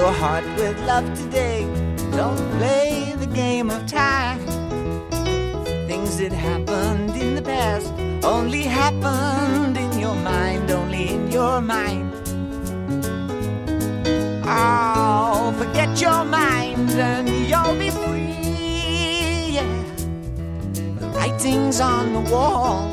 your heart with love today. Don't play the game of time. Things that happened in the past only happened in your mind, only in your mind. Oh, forget your mind and you'll be free, yeah. The writing's on the wall,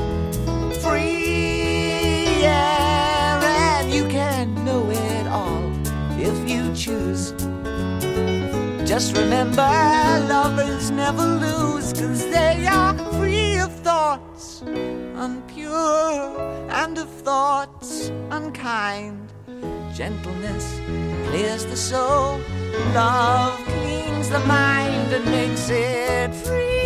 free, yeah. And you can know it all if you choose. Just remember, lovers never lose, 'cause they are free of thoughts unpure and of thoughts unkind. Gentleness clears the soul, love cleans the mind and makes it free.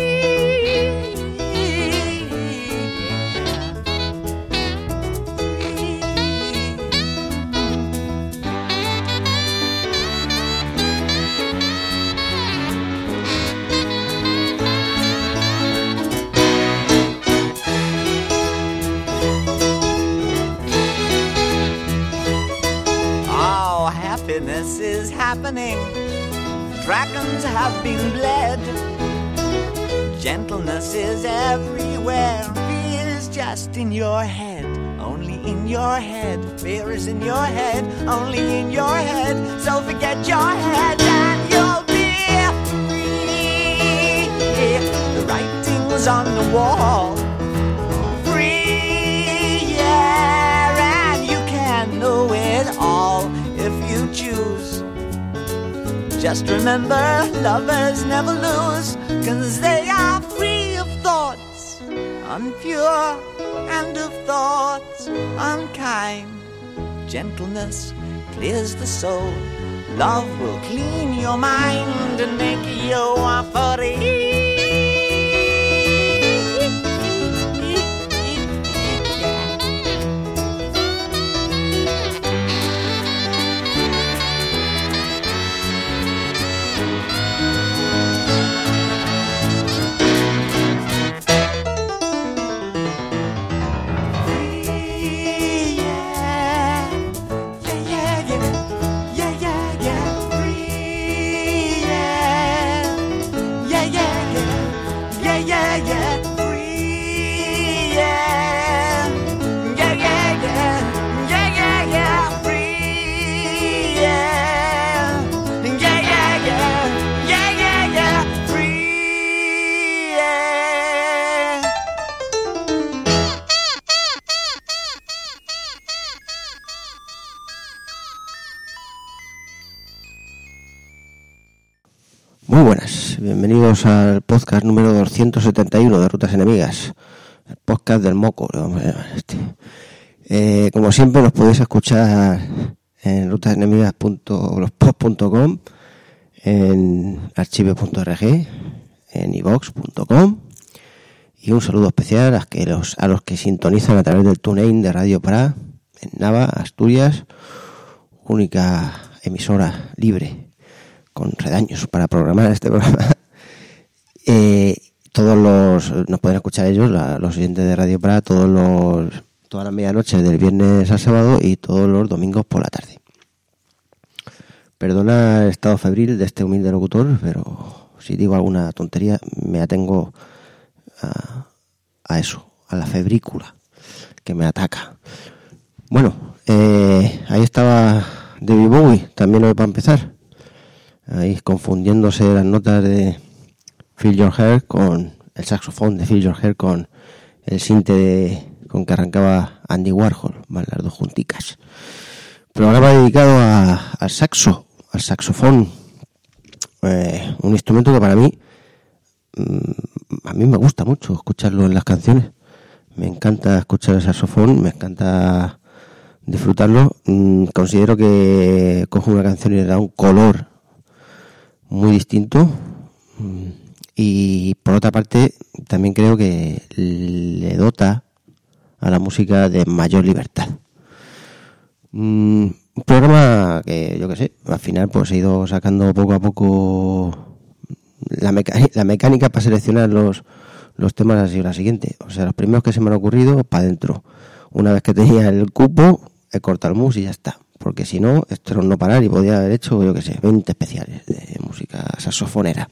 Happiness is happening, dragons have been bled. Gentleness is everywhere, fear is just in your head, only in your head. Fear is in your head, only in your head. So forget your head and you'll be free. The writing's on the wall, free, yeah. And you can know it all if you choose. Just remember, lovers never lose, 'cause they are free of thoughts unpure and of thoughts unkind. Gentleness clears the soul, love will clean your mind and make you free. Muy buenas, bienvenidos al podcast número 271 de Rutas Enemigas, el podcast del moco. Como siempre nos podéis escuchar en rutasenemigas.blogspot.com, en archive.org, en ivox.com, y un saludo especial a los que sintonizan a través del TuneIn de Radio Pará, en Nava, Asturias, única emisora libre con redaños para programar este programa. Nos pueden escuchar ellos, los oyentes de Radio Pará, todas las medianoches del viernes al sábado y todos los domingos por la tarde. Perdona el estado febril de este humilde locutor, pero si digo alguna tontería me atengo a eso, a la febrícula que me ataca. Bueno, ahí estaba David Bowie, también hoy para empezar. Ahí confundiéndose las notas de Feel Your Hair con el saxofón de Feel Your Hair con el sinte con que arrancaba Andy Warhol, van las dos junticas. Programa dedicado al saxofón, un instrumento que para mí, a mí me gusta mucho escucharlo en las canciones. Me encanta escuchar el saxofón, me encanta disfrutarlo. Considero que coge una canción y le da un color muy distinto, y por otra parte también creo que le dota a la música de mayor libertad. Un programa que yo que sé, al final pues he ido sacando poco a poco la mecánica para seleccionar los temas. Ha sido la siguiente, o sea, los primeros que se me han ocurrido para adentro. Una vez que tenía el cupo, he cortado el mus y ya está. porque si no, esto era un no parar y podía haber hecho, yo qué sé, 20 especiales de música saxofonera.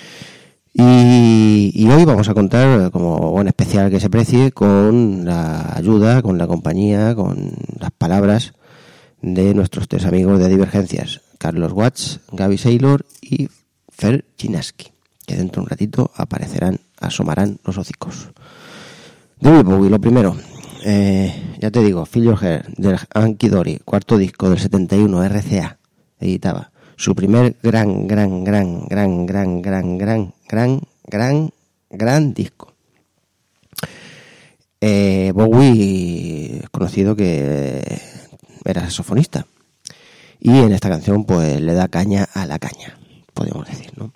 Y hoy vamos a contar, como buen especial que se precie, con la ayuda, con la compañía, con las palabras de nuestros 3 amigos de Divergencias, Carlos Watts, Gaby Saylor y Fer Chinaski, que dentro de un ratito asomarán los hocicos. David Bowie, lo primero, ya te digo, Feel Your Hair, del Hanky Dory, cuarto disco del 71, RCA, editaba. Su primer gran disco. Bowie es conocido que era saxofonista y en esta canción pues le da caña a la caña, podemos decir, ¿no?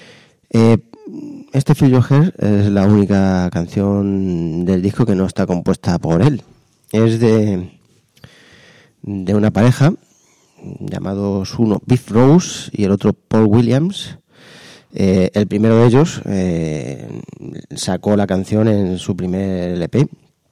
Este Feel Your Hair es la única canción del disco que no está compuesta por él. Es de una pareja llamados uno Biff Rose y el otro Paul Williams. El primero de ellos sacó la canción en su primer LP,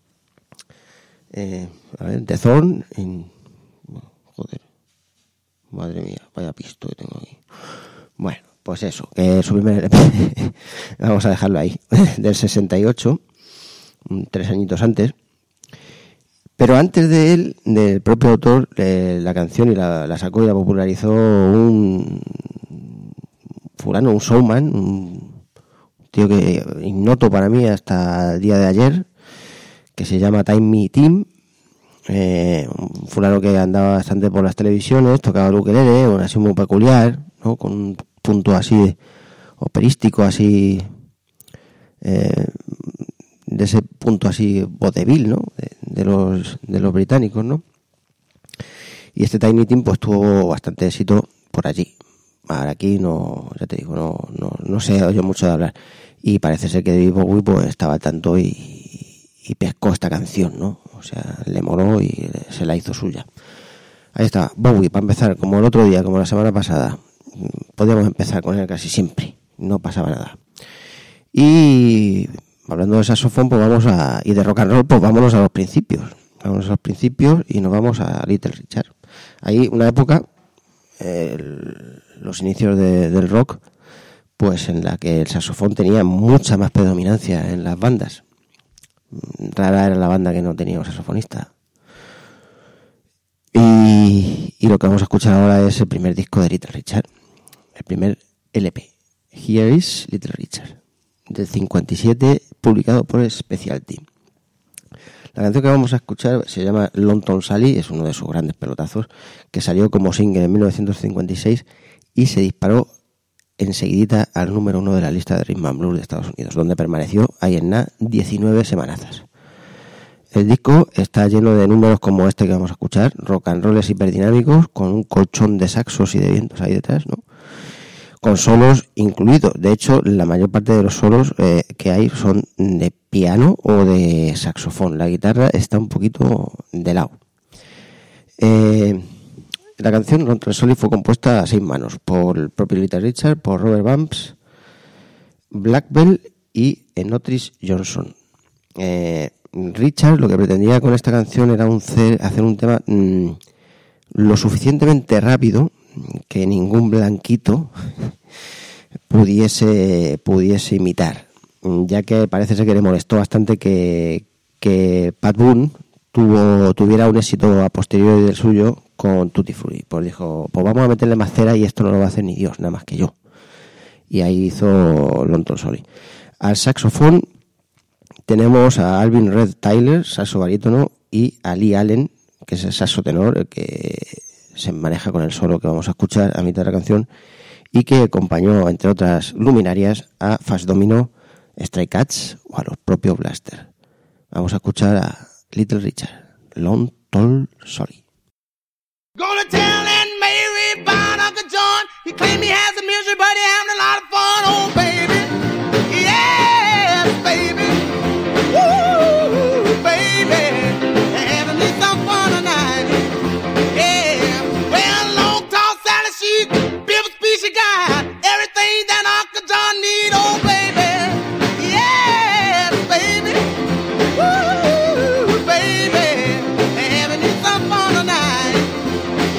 The Thorn. Joder, madre mía, vaya pisto que tengo aquí. Bueno, pues eso, su primer LP, vamos a dejarlo ahí, del 68, 3 añitos antes. Pero antes de él, del propio autor, la canción y la sacó y la popularizó un fulano, un showman, un tío que ignoto para mí hasta el día de ayer, que se llama Tiny Tim, un fulano que andaba bastante por las televisiones, tocaba el ukelele, así muy peculiar, ¿no? Con un punto así operístico, así de ese punto así vodevil, ¿no? De los británicos, ¿no? Y este Tiny Tim pues tuvo bastante éxito por allí. Ahora aquí no, ya te digo, no sé oye mucho de hablar. Y parece ser que David Bowie pues estaba al tanto y pescó esta canción, ¿no? O sea, le moló y se la hizo suya. Ahí está, Bowie, para empezar, como el otro día, como la semana pasada. Podíamos empezar con él casi siempre, no pasaba nada. Y hablando de saxofón, pues y de rock and roll, pues vámonos a los principios. Vámonos a los principios y nos vamos a Little Richard. Ahí una época, los inicios del rock, pues en la que el saxofón tenía mucha más predominancia en las bandas. Rara era la banda que no tenía un saxofonista. Y lo que vamos a escuchar ahora es el primer disco de Little Richard, el primer LP, Here is Little Richard, del 57, publicado por Specialty. La canción que vamos a escuchar se llama Lonesome Sally, es uno de sus grandes pelotazos, que salió como single en 1956 y se disparó enseguidita al número 1 de la lista de Rhythm and Blues de Estados Unidos, donde permaneció ahí en 19 semanazas. El disco está lleno de números como este que vamos a escuchar, rock and rolls hiperdinámicos, con un colchón de saxos y de vientos ahí detrás, ¿no? Con solos incluidos. De hecho, la mayor parte de los solos que hay son de piano o de saxofón. La guitarra está un poquito de lado. La canción Lonesome Sally fue compuesta a 6 manos por el propio Little Richard, por Robert Bumps, Blackwell y Otis Johnson. Richard lo que pretendía con esta canción era hacer un tema lo suficientemente rápido que ningún blanquito pudiese imitar, ya que parece ser que le molestó bastante que Pat Boone tuviera un éxito a posteriori del suyo con Tutti Frutti. Pues dijo, pues vamos a meterle más cera y esto no lo va a hacer ni Dios, nada más que yo. Y ahí hizo Lonesome Sally. Al saxofón tenemos a Alvin Red Tyler, saxo barítono, y a Lee Allen, que es el saxo tenor, el que se maneja con el solo que vamos a escuchar a mitad de la canción, y que acompañó, entre otras luminarias, a Fats Domino, Stray Cats o a los propios Blaster. Vamos a escuchar a Little Richard, Lonesome Sally. Gonna tell Aunt Mary about Uncle John. He claimed he has a misery, but he having a lot of fun. Oh, baby. Yes, baby. Woo, baby. Having me some fun tonight. Yeah. Well, long tall Sally, she built a speech, she got everything that Uncle John need. Oh, baby. Yes, baby. Woo, baby. Having me some fun tonight.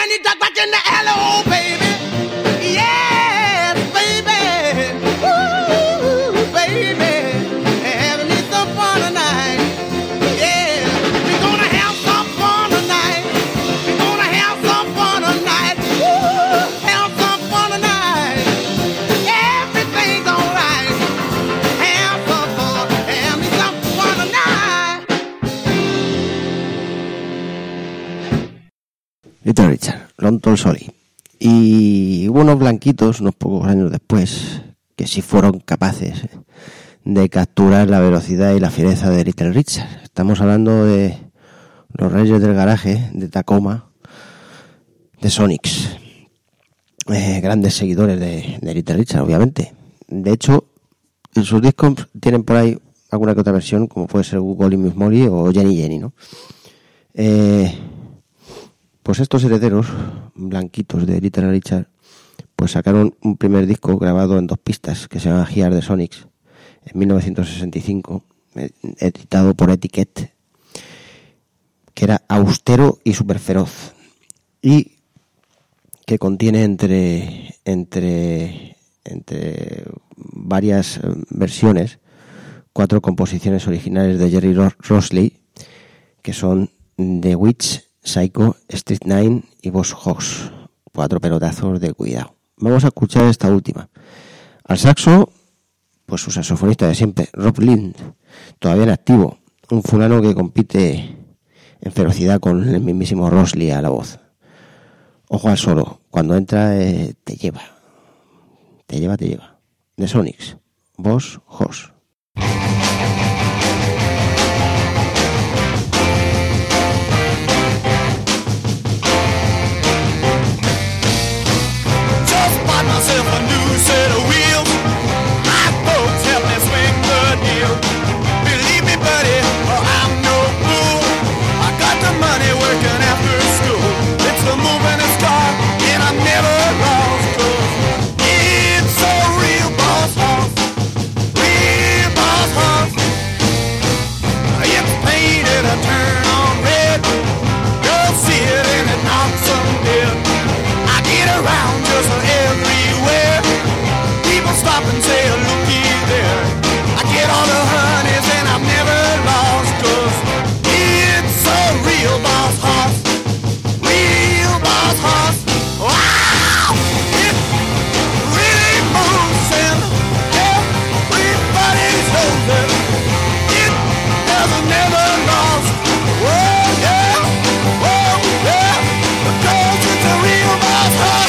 Can you duck back in the alley, oh baby? Yes, baby. Ooh, baby. Having me some fun tonight. Yeah, we're gonna have some fun tonight. We're gonna have some fun tonight. Ooh, have some fun tonight. Everything's alright. Have some fun. Have me some fun tonight. Little Richard, Long Tall Sally. Y hubo unos blanquitos, unos pocos años después, que sí fueron capaces de capturar la velocidad y la fiereza de Little Richard. Estamos hablando de los Reyes del Garaje, de Tacoma, de Sonics. Grandes seguidores de Little Richard, obviamente. De hecho, en sus discos tienen por ahí alguna que otra versión, como puede ser Golly Miss Molly o Jenny Jenny, ¿no? Pues estos herederos blanquitos de Little Richard pues sacaron un primer disco grabado en 2 pistas que se llama Here the Sonics en 1965, editado por Etiquette, que era austero y súper feroz y que contiene entre varias versiones 4 composiciones originales de Jerry Rosley, que son The Witch, Psycho, Street Nine y Boss Hogg. 4 pelotazos de cuidado. Vamos a escuchar esta última. Al saxo, pues su saxofonista de siempre, Rob Lind, todavía en activo. Un fulano que compite en ferocidad con el mismísimo Rosley a la voz. Ojo al solo. Cuando entra, te lleva. Te lleva. The Sonics, Boss Hogg. Myself a new set of wheels. My folks help me swing the deal. Believe me, buddy, I'm no fool. I got the money working after school. It's the moving car, and I'm never lost. 'Cause it's a real boss house, real boss house. It's painted a turn on red. You'll see it and it knocks them dead. I get around just everywhere. People stop and say, looky there. I get all the honeys and I'm never lost. 'Cause it's a real boss house, real boss house. Wow! It really moves and everybody's over. It hasn't never lost. Oh yeah, because it's a real boss house.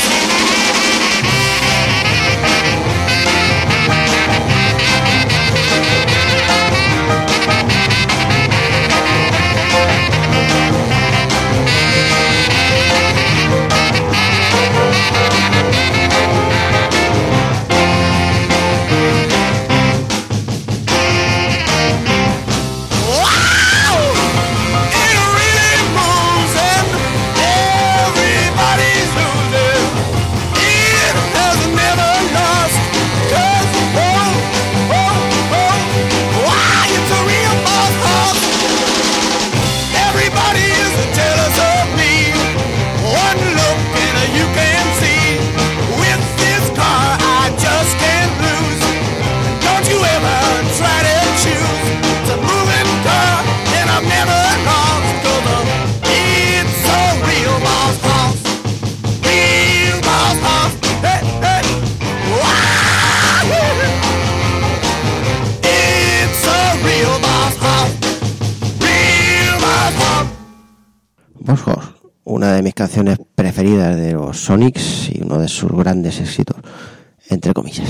Boss Hogg, una de mis canciones preferidas de los Sonics y uno de sus grandes éxitos, entre comillas.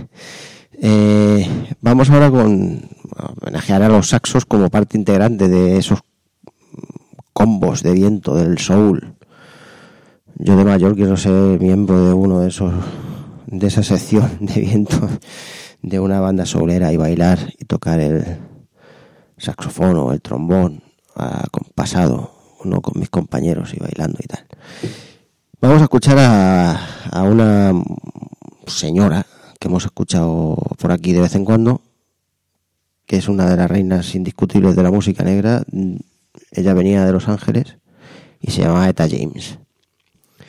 Vamos ahora a homenajear a los saxos como parte integrante de esos combos de viento del soul. Yo de mayor quiero ser miembro de esa sección de viento de una banda soulera y bailar y tocar el saxofón o el trombón acompasado, uno con mis compañeros y bailando y tal. Vamos a escuchar a una señora que hemos escuchado por aquí de vez en cuando, que es una de las reinas indiscutibles de la música negra. Ella venía de Los Ángeles y se llamaba Etta James.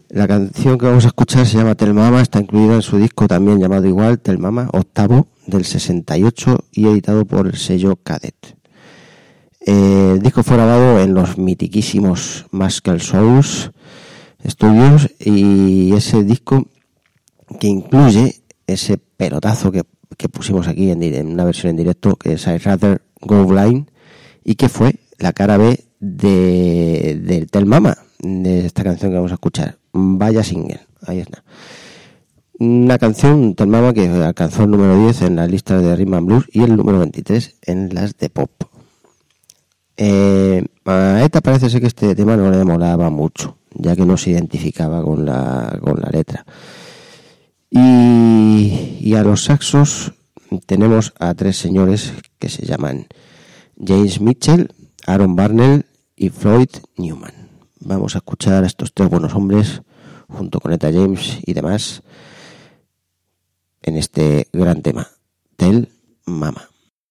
La canción que vamos a escuchar se llama Tell Mama, está incluida en su disco también llamado igual, Tell Mama, octavo, del 68 y editado por el sello Cadet. El disco fue grabado en los mitiquísimos Muscle Shoals Studios y ese disco que incluye ese pelotazo que pusimos aquí en una versión en directo, que es I'd Rather Go Blind, y que fue la cara B del Tell Mama, de esta canción que vamos a escuchar. Vaya single, ahí está. Una canción, Tell Mama, que alcanzó el número 10 en las listas de Rhythm and Blues y el número 23 en las de pop. A ETA parece ser que este tema no le molaba mucho, ya que no se identificaba con la letra. Y a los saxos tenemos a tres señores que se llaman James Mitchell, Aaron Barnell y Floyd Newman. Vamos a escuchar a estos tres buenos hombres junto con Etta James y demás en este gran tema, Tell Mama.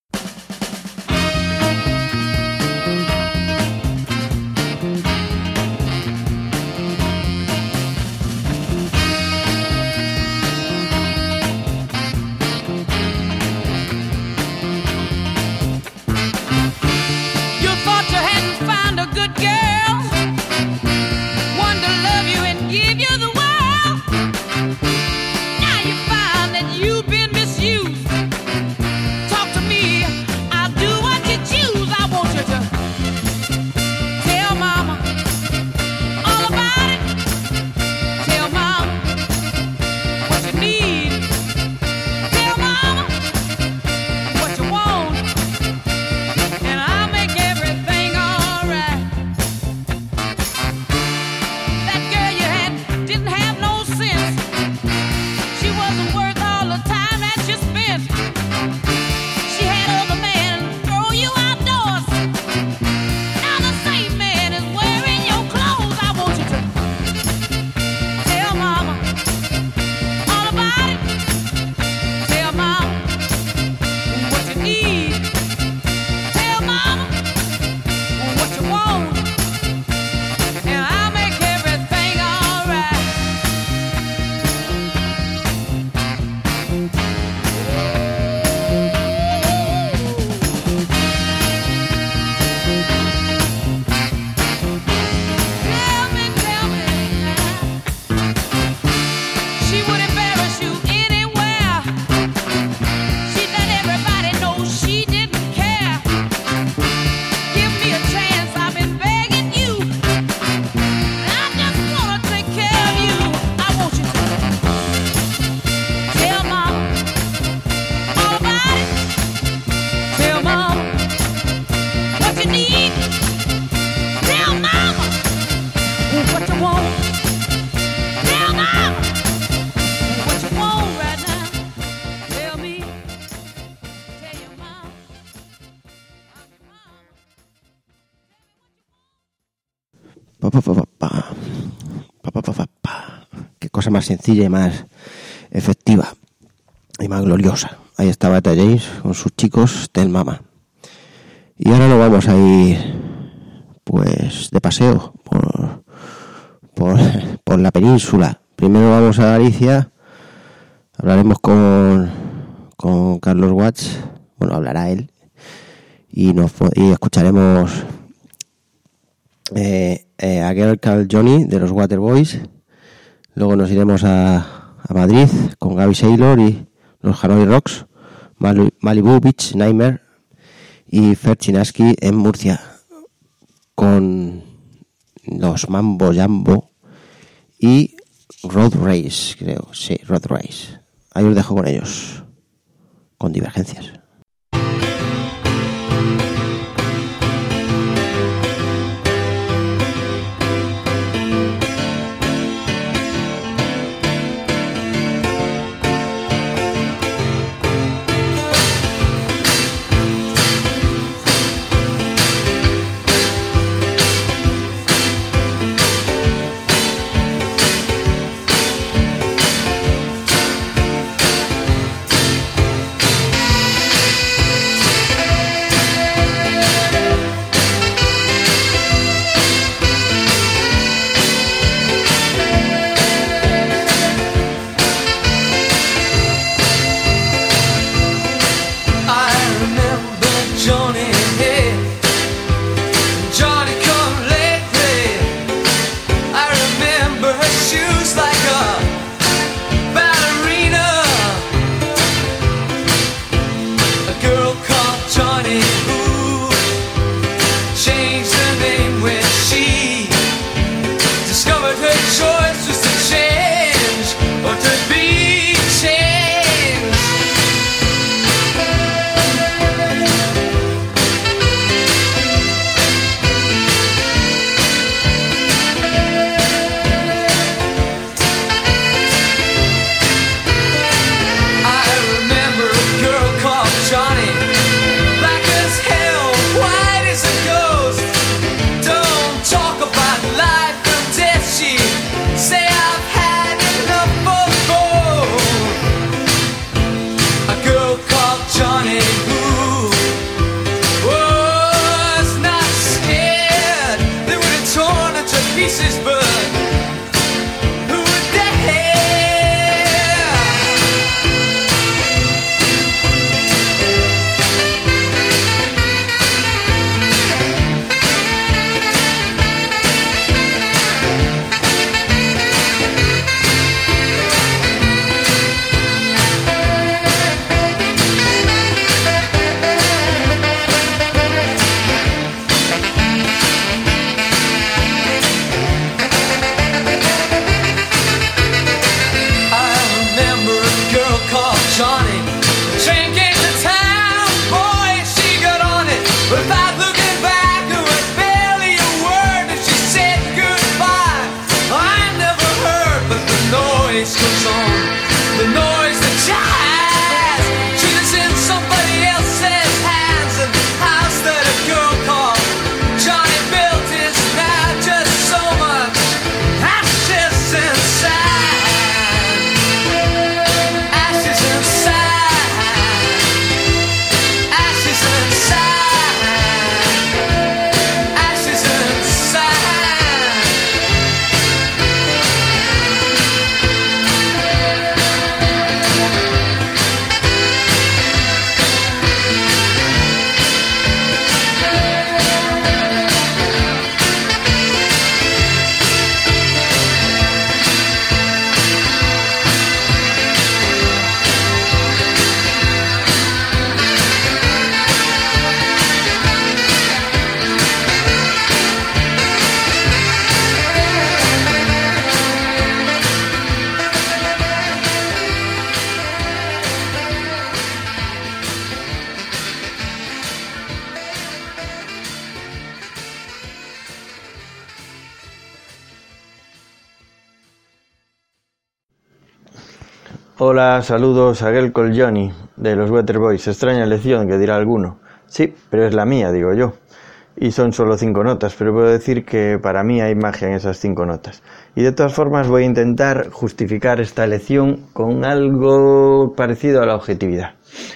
Qué cosa más sencilla y más efectiva y más gloriosa. Ahí estaba Etta James con sus chicos Tell Mama. Y ahora nos vamos a ir pues de paseo por la península. Primero vamos a Galicia, hablaremos con Carlos Watts, bueno, hablará él, y escucharemos a Girl Called Johnny de los Waterboys. Luego nos iremos a Madrid con Gaby Saylor y los Hanoi Rocks, Malibu Beach Nightmare y Fer Chinaski en Murcia con los Mambo Jambo y Road Race, creo, sí, Road Race. Ahí os dejo con ellos, con Divergencias. voice goes on, the noise, the jazz, she's in somebody else's hands. And the house that a girl called Johnny built is now just so much ashes and sand. Ashes and sand. Ashes and sand. Ashes and sand. Hola, saludos a Girl Called Johnny de los Waterboys. Extraña lección, que dirá alguno. Sí, pero es la mía, digo yo. Y son solo 5 notas, pero puedo decir que para mí hay magia en esas 5 notas. Y de todas formas voy a intentar justificar esta lección con algo parecido a la objetividad.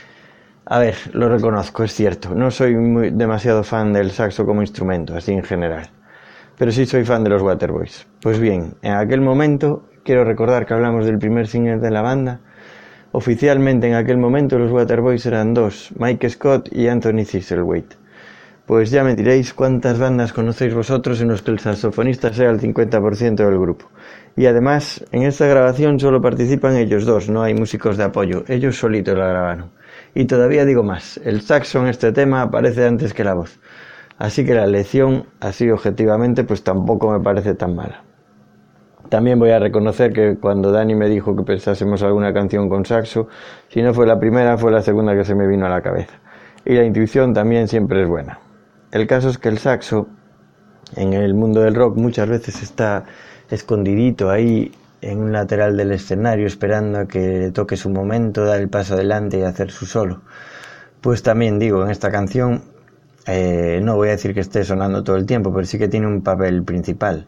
A ver, lo reconozco, es cierto. No soy demasiado fan del saxo como instrumento, así en general. Pero sí soy fan de los Waterboys. Pues bien, en aquel momento... Quiero recordar que hablamos del primer single de la banda. Oficialmente en aquel momento los Waterboys eran 2, Mike Scott y Anthony Thistlethwaite. Pues ya me diréis cuántas bandas conocéis vosotros en los que el saxofonista sea el 50% del grupo. Y además, en esta grabación solo participan ellos dos, no hay músicos de apoyo, ellos solitos la grabaron. Y todavía digo más, el saxo en este tema aparece antes que la voz. Así que la lección, así objetivamente, pues tampoco me parece tan mala. También voy a reconocer que cuando Dani me dijo que pensásemos alguna canción con saxo, si no fue la primera, fue la segunda que se me vino a la cabeza. Y la intuición también siempre es buena. El caso es que el saxo, en el mundo del rock, muchas veces está escondidito ahí en un lateral del escenario, esperando a que toque su momento, dar el paso adelante y hacer su solo. Pues también digo, en esta canción, no voy a decir que esté sonando todo el tiempo, pero sí que tiene un papel principal.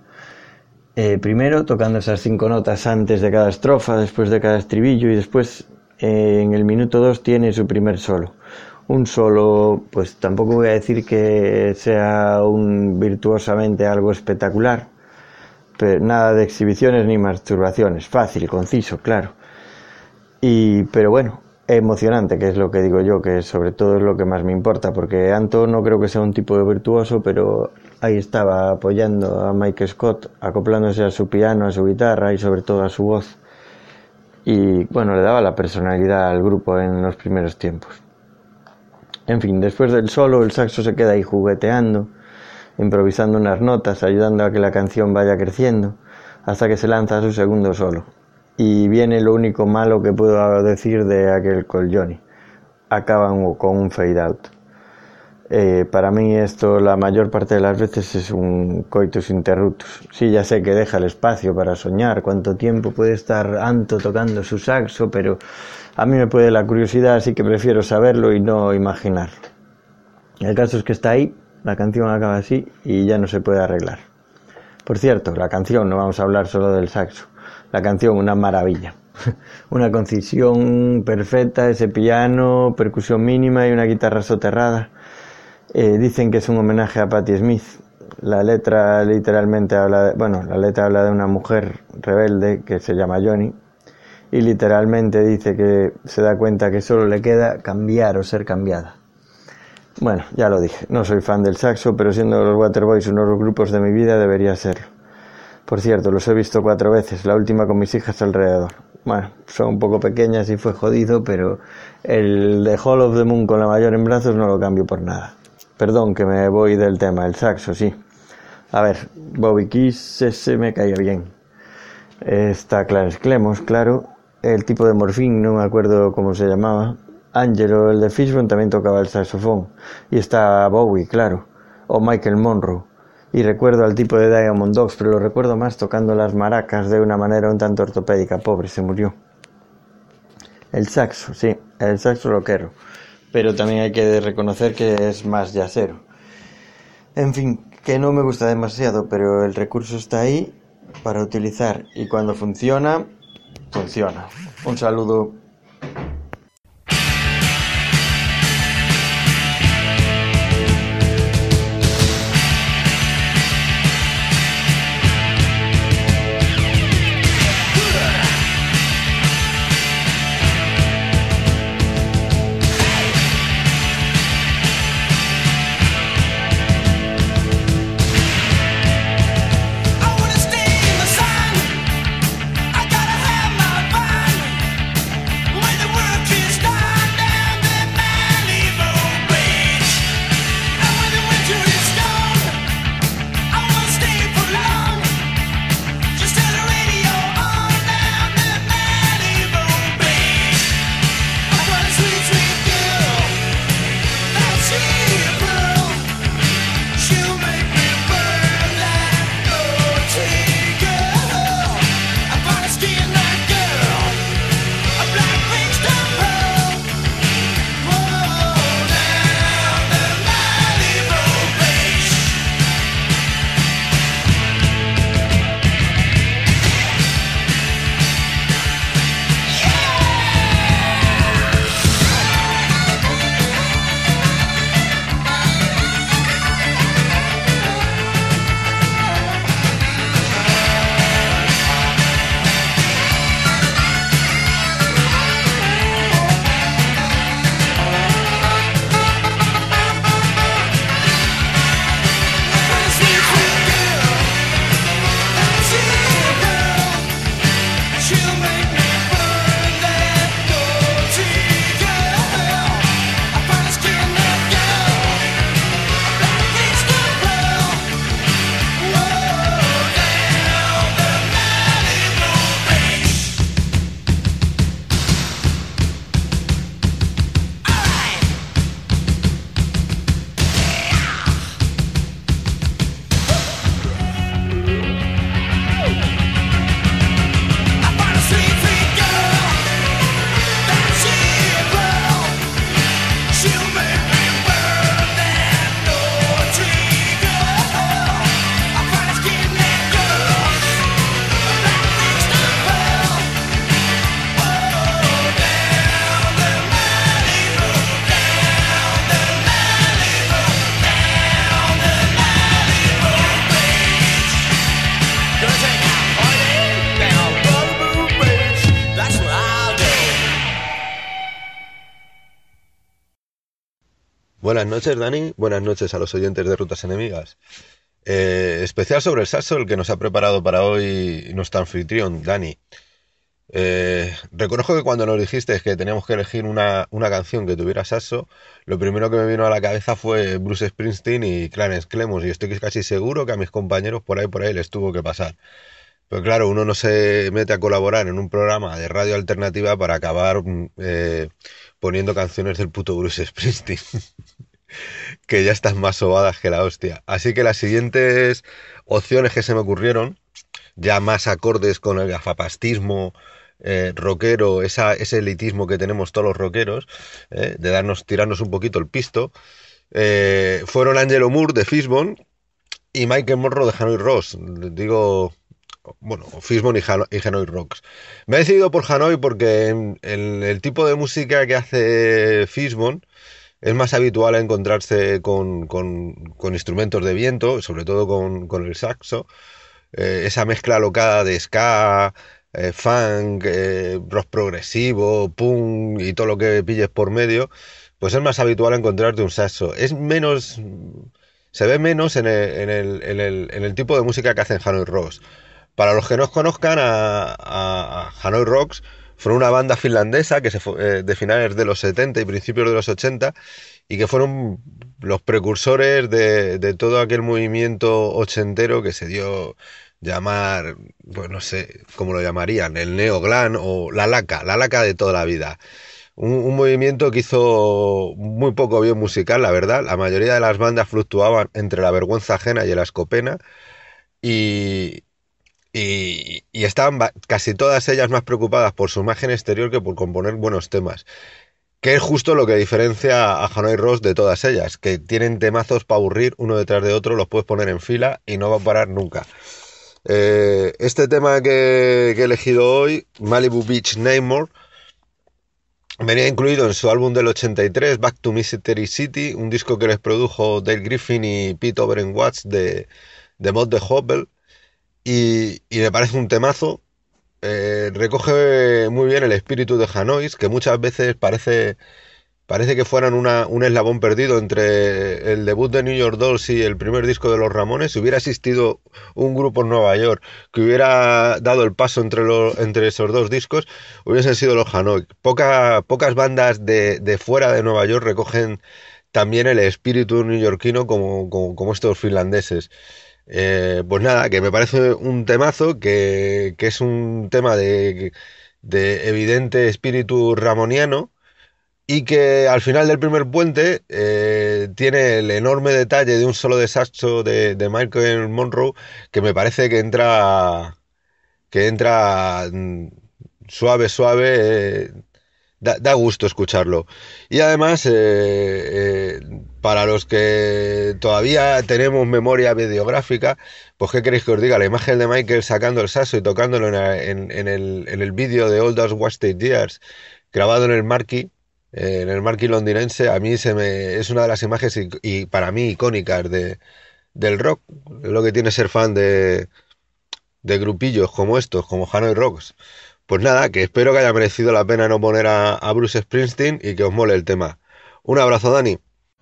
Primero tocando esas 5 notas antes de cada estrofa, después de cada estribillo, y después en el minuto 2 tiene su primer solo. Un solo, pues tampoco voy a decir que sea virtuosamente algo espectacular, pero nada de exhibiciones ni masturbaciones, fácil, conciso, claro. Pero bueno, emocionante, que es lo que digo yo, que sobre todo es lo que más me importa, porque Anto no creo que sea un tipo de virtuoso, pero ahí estaba apoyando a Mike Scott, acoplándose a su piano, a su guitarra y sobre todo a su voz. Y bueno, le daba la personalidad al grupo en los primeros tiempos. En fin, después del solo, el saxo se queda ahí jugueteando, improvisando unas notas, ayudando a que la canción vaya creciendo, hasta que se lanza a su segundo solo. Y viene lo único malo que puedo decir de aquel Called Johnny. Acaban con un fade out. Para mí esto la mayor parte de las veces es un coitus interruptus. Sí, ya sé que deja el espacio para soñar cuánto tiempo puede estar Anto tocando su saxo, pero a mí me puede la curiosidad, así que prefiero saberlo y no imaginarlo. El caso es que está ahí, la canción acaba así y ya no se puede arreglar. Por cierto, la canción, no vamos a hablar solo del saxo. La canción, una maravilla. Una concisión perfecta, ese piano, percusión mínima y una guitarra soterrada. Dicen que es un homenaje a Patti Smith. La letra literalmente habla de una mujer rebelde que se llama Johnny. Y literalmente dice que se da cuenta que solo le queda cambiar o ser cambiada. Bueno, ya lo dije, no soy fan del saxo, pero siendo los Waterboys uno de los grupos de mi vida debería serlo. Por cierto, los he visto 4 veces, la última con mis hijas alrededor. Bueno, son un poco pequeñas y fue jodido, pero el de Hall of the Moon con la mayor en brazos no lo cambio por nada. Perdón que me voy del tema, el saxo, sí. A ver, Bobby Keys, ese me caía bien. Está Clarence Clemons, claro. El tipo de Morphine, no me acuerdo cómo se llamaba. Angelo, el de Fishbone, también tocaba el saxofón. Y está Bowie, claro. O Michael Monroe. y recuerdo al tipo de Diamond Dogs, pero lo recuerdo más tocando las maracas de una manera un tanto ortopédica. Pobre, se murió. El saxo, sí, el saxo rockero, pero también hay que reconocer que es más jazzero. En fin, que no me gusta demasiado, pero el recurso está ahí para utilizar, y cuando funciona, funciona. Un saludo. Buenas noches, Dani. Buenas noches a los oyentes de Rutas Enemigas. Especial sobre el saxo, el que nos ha preparado para hoy nuestro anfitrión, Dani. Reconozco que cuando nos dijiste que teníamos que elegir una canción que tuviera saxo, lo primero que me vino a la cabeza fue Bruce Springsteen y Clarence Clemons, y estoy casi seguro que a mis compañeros por ahí les tuvo que pasar. Pero claro, uno no se mete a colaborar en un programa de radio alternativa para acabar poniendo canciones del puto Bruce Springsteen, que ya están más sobadas que la hostia. Así que las siguientes opciones que se me ocurrieron, ya más acordes con el gafapastismo rockero, ese elitismo que tenemos todos los rockeros, de tirarnos un poquito el pisto, fueron Angelo Moore de Fishbone y Michael Monroe de Hanoi Rocks. Digo, bueno, Fishbone y Hanoi Rocks. Me he decidido por Hanoi porque el tipo de música que hace Fishbone es más habitual encontrarse con instrumentos de viento, sobre todo con el saxo. Esa mezcla locada de ska, funk, rock progresivo, punk y todo lo que pilles por medio, pues es más habitual encontrarte un saxo. Se ve menos en el tipo de música que hacen Hanoi Rocks. Para los que no conozcan, a Hanoi Rocks fueron una banda finlandesa que de finales de los 70 y principios de los 80, y que fueron los precursores de todo aquel movimiento ochentero que se dio llamar, pues no sé cómo lo llamarían, el neoglam o la laca de toda la vida. Un movimiento que hizo muy poco bien musical, la verdad. La mayoría de las bandas fluctuaban entre la vergüenza ajena y el ascopena. Y, y estaban casi todas ellas más preocupadas por su imagen exterior que por componer buenos temas. Que es justo lo que diferencia a Hanoi Rocks de todas ellas, que tienen temazos para aburrir uno detrás de otro, los puedes poner en fila y no va a parar nunca. Este tema que he elegido hoy, Malibu Beach Namor, venía incluido en su álbum del 83, Back to Mystery City, un disco que les produjo Dale Griffin y Pete Overenwatch de Mod the Hopper, y me parece un temazo. Recoge muy bien el espíritu de Hanoi, que muchas veces parece que fueran un eslabón perdido entre el debut de New York Dolls y el primer disco de los Ramones. Si hubiera existido un grupo en Nueva York que hubiera dado el paso entre esos dos discos, hubiesen sido los Hanoi. Pocas bandas de fuera de Nueva York recogen también el espíritu neoyorquino como estos finlandeses. Pues nada, que me parece un temazo, que es un tema de evidente espíritu ramoniano, y que al final del primer puente tiene el enorme detalle de un solo de saxo de Michael Monroe, que me parece que entra suave, suave. Da gusto escucharlo. Y además, para los que todavía tenemos memoria videográfica, pues qué queréis que os diga, la imagen de Michael sacando el saxo y tocándolo en el vídeo de All Those Wasted Years, grabado en el Marquee londinense, a mí es una de las imágenes y para mí icónicas del rock. Es lo que tiene ser fan de grupillos como estos, como Hanoi Rocks. Pues nada, que espero que haya merecido la pena no poner a Bruce Springsteen y que os mole el tema. Un abrazo, Dani.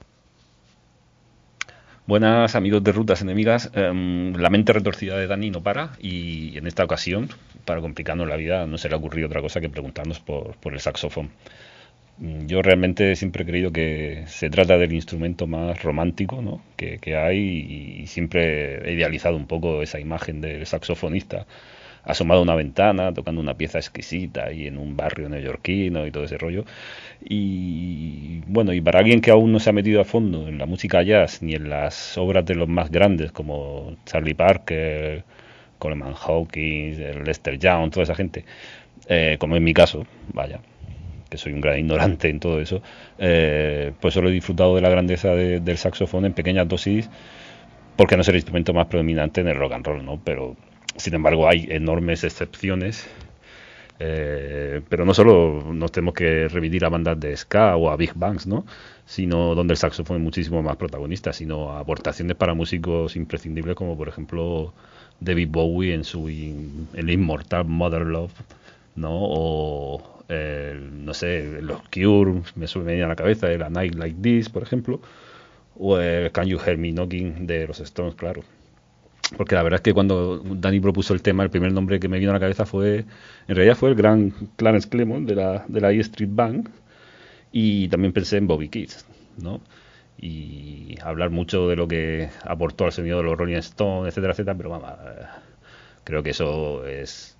Buenas amigos de Rutas Enemigas. La mente retorcida de Dani no para y en esta ocasión, para complicarnos la vida, no se le ha ocurrido otra cosa que preguntarnos por el saxofón. Yo realmente siempre he creído que se trata del instrumento más romántico, ¿no?, que hay, y siempre he idealizado un poco esa imagen del saxofonista asomado a una ventana, tocando una pieza exquisita y en un barrio neoyorquino y todo ese rollo. Y bueno, y para alguien que aún no se ha metido a fondo en la música jazz ni en las obras de los más grandes como Charlie Parker, Coleman Hawkins, Lester Young, toda esa gente, como en mi caso, vaya, que soy un gran ignorante en todo eso, pues solo he disfrutado de la grandeza del saxofón en pequeñas dosis, porque no es el instrumento más predominante en el rock and roll, ¿no? Pero sin embargo hay enormes excepciones, pero no solo nos tenemos que remitir a bandas de ska o a big bands, ¿no?, sino donde el saxofón es muchísimo más protagonista, sino a aportaciones para músicos imprescindibles como por ejemplo David Bowie en el inmortal Mother Love, ¿no?, o no sé, los Cure me suele venir a la cabeza, A Night Like This, por ejemplo, o Can You Hear Me Knocking de los Stones, claro. Porque la verdad es que cuando Dani propuso el tema, el primer nombre que me vino a la cabeza en realidad fue el gran Clarence Clemons de la E Street Band, y también pensé en Bobby Keys, ¿no? Y hablar mucho de lo que aportó al sonido de los Rolling Stones, etcétera, etcétera, pero vamos, creo que eso es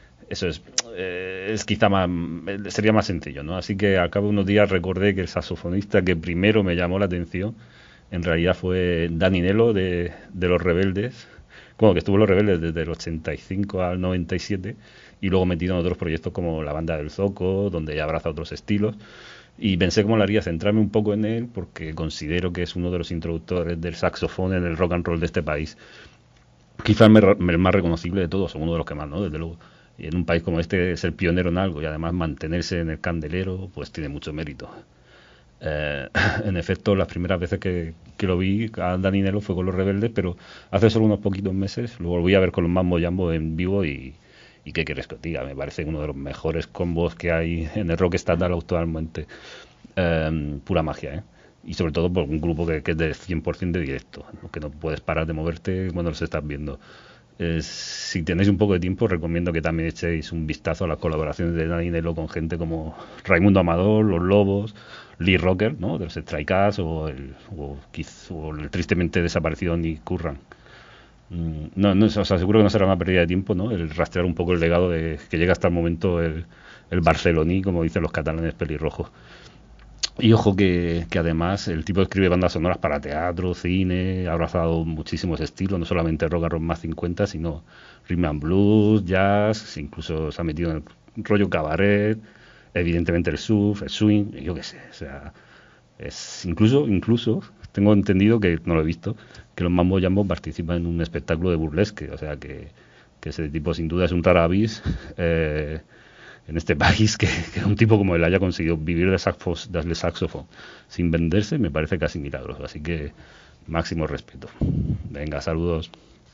quizá sería más sencillo, ¿no? Así que al cabo de unos días recordé que el saxofonista que primero me llamó la atención en realidad fue Danny Nello de Los Rebeldes, bueno, que estuvo en Los Rebeldes desde el 85 al 97 y luego metido en otros proyectos como la Banda del Zoco, donde ya abraza otros estilos, y pensé cómo lo haría centrarme un poco en él porque considero que es uno de los introductores del saxofón en el rock and roll de este país, quizás el más reconocible de todos, o uno de los que más, ¿no?, desde luego. Y en un país como este, ser pionero en algo y además mantenerse en el candelero, pues tiene mucho mérito. En efecto, las primeras veces que lo vi a Danny Nello fue con Los Rebeldes, pero hace solo unos poquitos meses lo volví a ver con los Mambo Jambo en vivo y qué quieres que os diga, me parece uno de los mejores combos que hay en el rock estatal actualmente. Pura magia, ¿eh? Y sobre todo por un grupo que es de 100% de directo, ¿no?, que no puedes parar de moverte cuando los estás viendo. Si tenéis un poco de tiempo, recomiendo que también echéis un vistazo a las colaboraciones de Danny Nello con gente como Raimundo Amador, Los Lobos, Lee Rocker, ¿no?, de los Stray Cats, o el tristemente desaparecido Nick Curran. No, o sea, seguro que no será una pérdida de tiempo, ¿no? El rastrear un poco el legado de que llega hasta el momento el barceloní, como dicen los catalanes pelirrojos. Y ojo que además el tipo escribe bandas sonoras para teatro, cine, ha abrazado muchísimos estilos, no solamente rock and roll más 50, sino rhythm and blues, jazz, incluso se ha metido en el rollo cabaret, evidentemente el surf, el swing, yo qué sé, o sea, es incluso tengo entendido, que no lo he visto, que los Mambo Jambo participan en un espectáculo de burlesque, o sea que ese tipo sin duda es un tarabis en este país, que un tipo como él haya conseguido vivir de saxofón sin venderse, me parece casi milagroso, así que máximo respeto. Venga, saludos.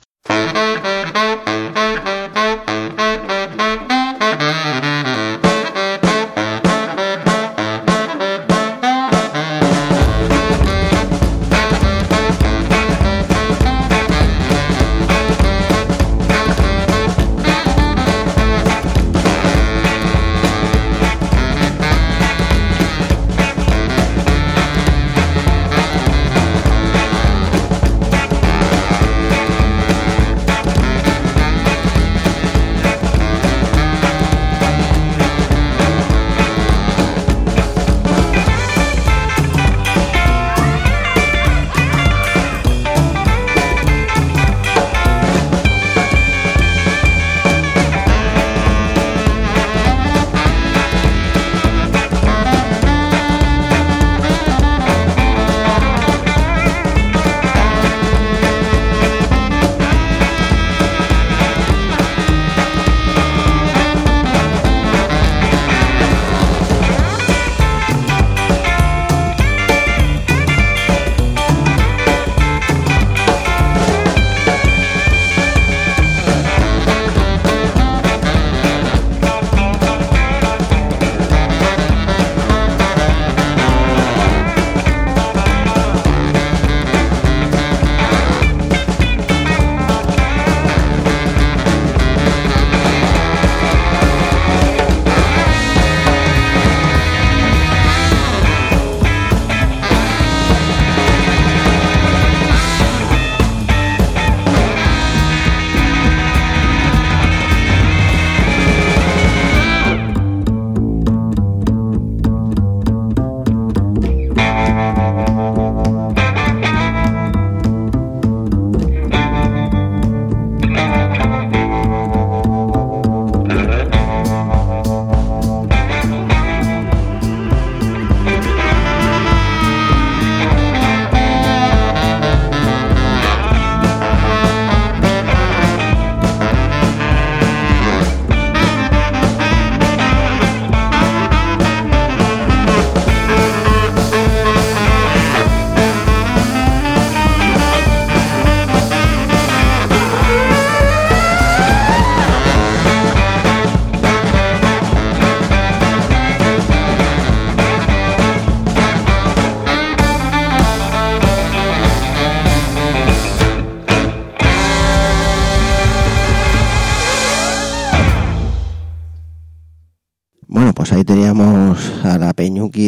Pues ahí teníamos a la Peñuqui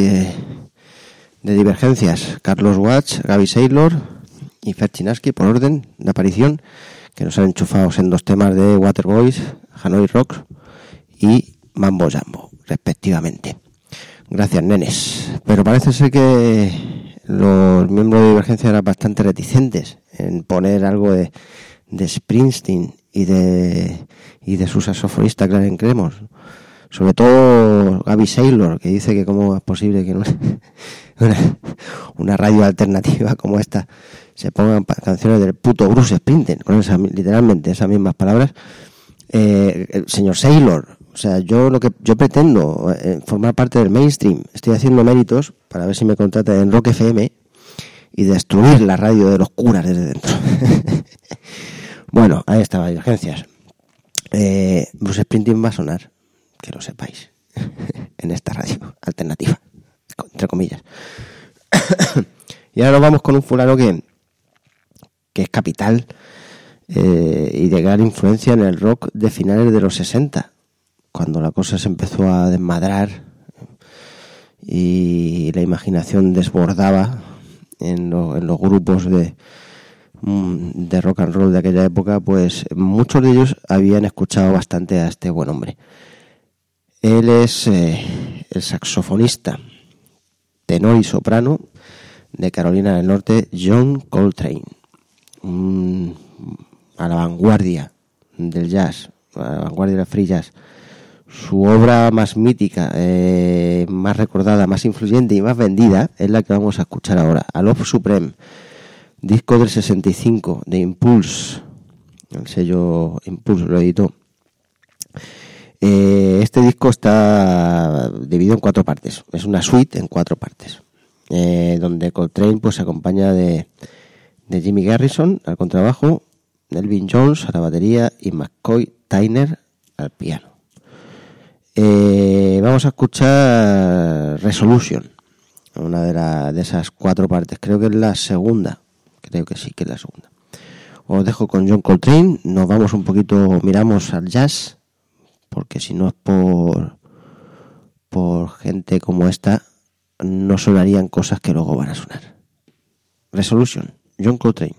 de Divergencias, Carlos Watts, Gaby Saylor y Fer Chinaski, por orden de aparición, que nos han enchufado en 2 temas de Waterboys, Hanoi Rocks y Mambo Jambo, respectivamente. Gracias, nenes. Pero parece ser que los miembros de Divergencia eran bastante reticentes en poner algo de Springsteen y de su saxofonista Clarence Clemons. Sobre todo Gaby Saylor, que dice que cómo es posible que una radio alternativa como esta se pongan canciones del puto Bruce Springsteen, con literalmente esas mismas palabras. El señor Saylor, o sea, yo pretendo formar parte del mainstream. Estoy haciendo méritos para ver si me contratan en Rock FM y destruir la radio de los curas desde dentro. Bueno, ahí estaba Divergencias. Bruce Springsteen va a sonar, que lo sepáis, en esta radio alternativa, entre comillas. Y ahora nos vamos con un fulano que es capital y de gran influencia en el rock de finales de los 60, cuando la cosa se empezó a desmadrar y la imaginación desbordaba en los grupos de rock and roll de aquella época, pues muchos de ellos habían escuchado bastante a este buen hombre. Él es el saxofonista, tenor y soprano de Carolina del Norte, John Coltrane, a la vanguardia del jazz, a la vanguardia del free jazz. Su obra más mítica, más recordada, más influyente y más vendida es la que vamos a escuchar ahora, A Love Supreme, disco del 65 de Impulse, el sello Impulse lo editó. Este disco está dividido en 4 partes, es una suite en 4 partes, donde Coltrane pues se acompaña de Jimmy Garrison al contrabajo, Elvin Jones a la batería y McCoy Tyner al piano. Vamos a escuchar Resolution, una de esas 4 partes, creo que es la segunda, creo que sí que es la segunda. Os dejo con John Coltrane, nos vamos un poquito, miramos al jazz, porque si no es por gente como esta, no sonarían cosas que luego van a sonar. Resolution, John Coltrane.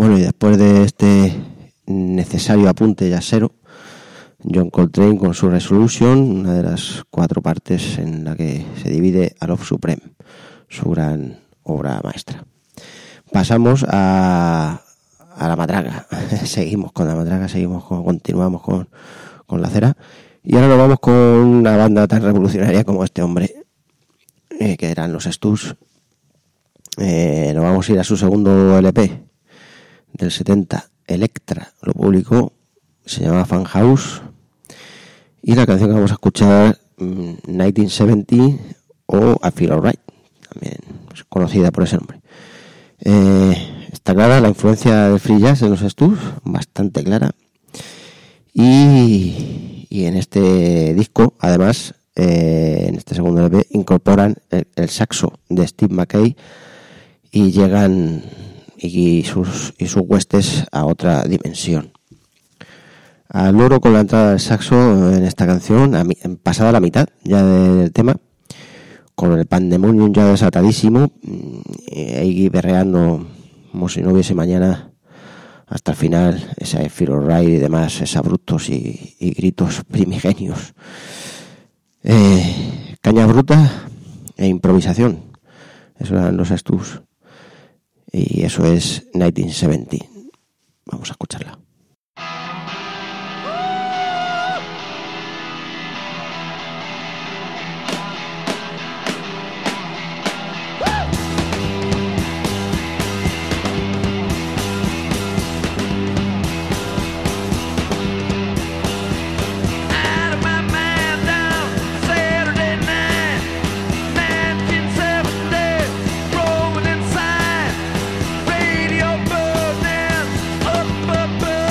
Bueno, y después de este necesario apunte jazzero, John Coltrane con su Resolution, una de las 4 partes en la que se divide A Love Supreme, su gran obra maestra. Pasamos a la matraca. Seguimos con la matraca, continuamos con la cera. Y ahora nos vamos con una banda tan revolucionaria como este hombre, que eran los Stooges. Nos vamos a ir a su segundo LP del 70, Elektra, lo publicó, se llama Fan House, y la canción que vamos a escuchar, 1970 o I Feel Alright, también es conocida por ese nombre. Está clara la influencia del free jazz en los Stooges, bastante clara, y en este disco, además, en este segundo LP, incorporan el saxo de Steve McKay y llegan y sus huestes a otra dimensión. Al loro con la entrada del saxo en esta canción, pasada la mitad ya del tema, con el pandemonium ya desatadísimo, ahí berreando como si no hubiese mañana hasta el final, esa Feel Alright y demás, esos abruptos y gritos primigenios. Caña bruta e improvisación, eso eran los Stooges. Y eso es 1970. Vamos a escucharla. Radio burning up above.